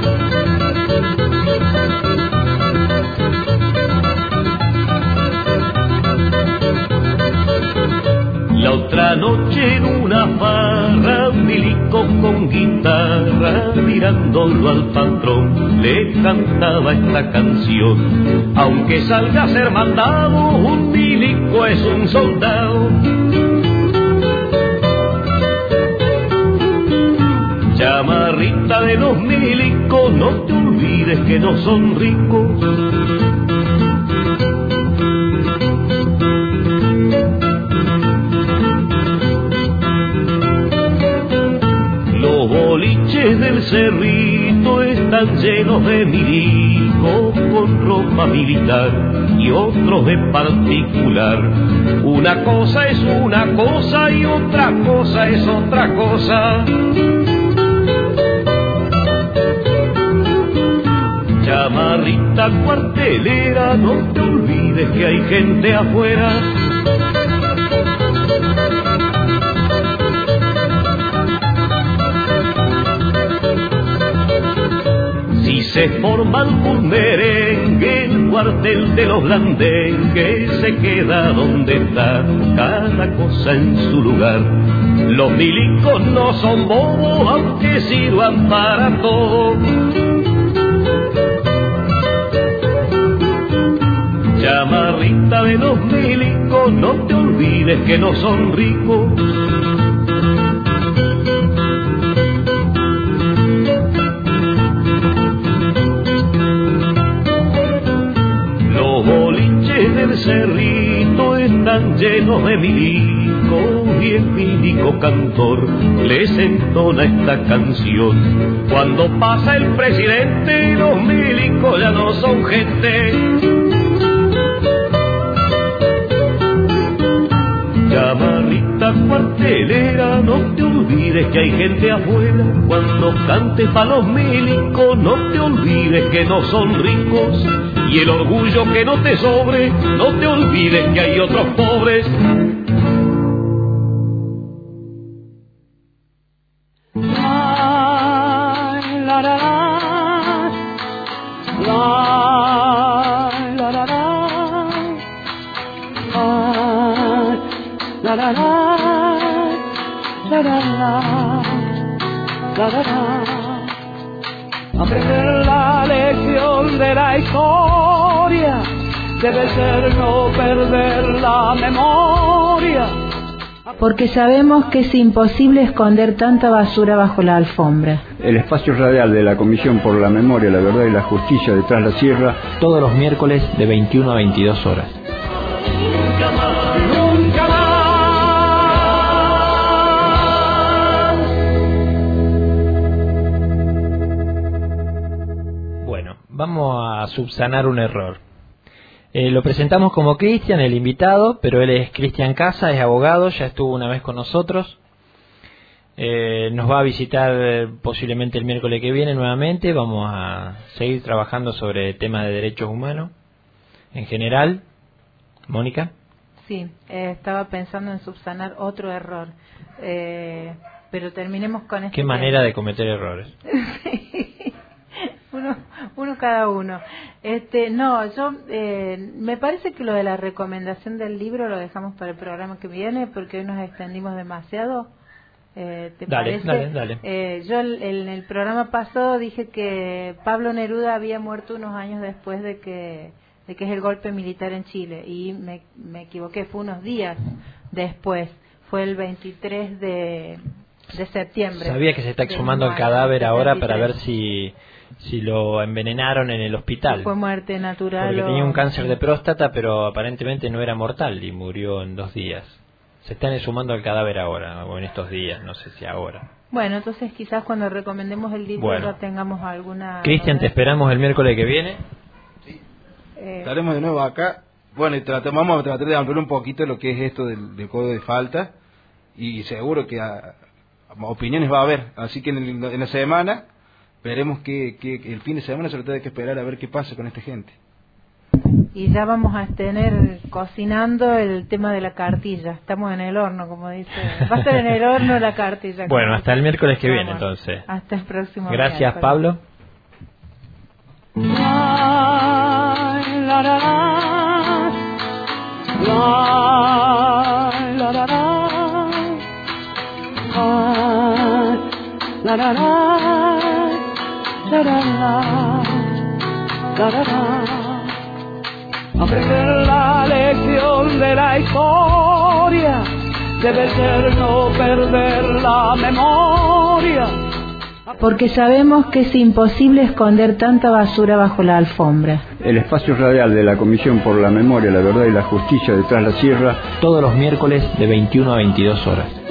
La otra noche en una farra, milico con guitarra, mirándolo al patrón, le cantaba esta canción. Aunque salga a ser mandado, un milico es un soldado. Chamarrita de los milicos, no te olvides que no son ricos. Los boliches del Cerrito están llenos de milicos con ropa militar y otros de particular. Una cosa es una cosa y otra cosa es otra cosa. Chamarrita cuartelera, no te olvides que hay gente afuera. Si se forma algún merengue, el cuartel de los blandengues se queda donde está, cada cosa en su lugar. Los milicos no son bobos, aunque sirvan para todo. Chamarrita de los milicos, no te olvides que no son ricos. Los boliches del Cerrito están llenos de milicos y el milico cantor les entona esta canción. Cuando pasa el presidente, los milicos ya no son gente. Chamarrita cuartelera, no te olvides que hay gente afuera. Cuando cantes pa' los milicos, no te olvides que no son ricos. Y el orgullo que no te sobre, no te olvides que hay otros pobres. Ah, la, la, la, la, la, la. Aprender la lección de la historia debe ser no perder la memoria. Porque sabemos que es imposible esconder tanta basura bajo la alfombra. El espacio radial de la Comisión por la Memoria, la Verdad y la Justicia de Tras la Sierra, todos los miércoles de veintiuno a veintidós horas. Nunca más, nunca más. Bueno, vamos a subsanar un error. Eh, lo presentamos como Cristian, el invitado, pero él es Cristian Casa, es abogado, ya estuvo una vez con nosotros. Eh, nos va a visitar eh, posiblemente el miércoles que viene nuevamente. Vamos a seguir trabajando sobre temas de derechos humanos en general. Mónica. Sí, eh, estaba pensando en subsanar otro error, eh, pero terminemos con este. Qué tema. manera de cometer errores. uno, uno cada uno. Este, no, yo eh, me parece que lo de la recomendación del libro lo dejamos para el programa que viene, porque hoy nos extendimos demasiado. Eh, ¿te dale, parece? dale, dale. Eh, yo el, en el programa pasado dije que Pablo Neruda había muerto unos años después de que de que es el golpe militar en Chile, y me, me equivoqué, fue unos días después, fue el veintitrés de septiembre. Sabía que se está exhumando el cadáver ahora para ver si si lo envenenaron en el hospital. Fue muerte natural. Porque o... tenía un cáncer de próstata, pero aparentemente no era mortal y murió en dos días. Se están exhumando el cadáver ahora, o en estos días, no sé si ahora. Bueno, entonces quizás cuando recomendemos el libro bueno. ya tengamos alguna... Cristian, te esperamos el miércoles que viene. Sí. Eh... Estaremos de nuevo acá. Bueno, y tratamos, vamos a tratar de ampliar un poquito lo que es esto del, del código de falta, y seguro que a, a, opiniones va a haber. Así que en, el, en la semana veremos que, que, que el fin de semana se lo tiene que esperar a ver qué pasa con esta gente. Y ya vamos a tener cocinando el tema de la cartilla. Estamos en el horno, como dice. Va a estar en el horno la cartilla. Bueno, hasta el miércoles que viene, entonces. Hasta el próximo. Gracias, miércoles. Pablo. La, la, la, la, la, la, la, la, la, la, la, la. Aprender la lección de la historia debe ser no perder la memoria. Porque sabemos que es imposible esconder tanta basura bajo la alfombra. El espacio radial de la Comisión por la Memoria, la Verdad y la Justicia de Tras la Sierra, todos los miércoles de veintiuno a veintidós horas.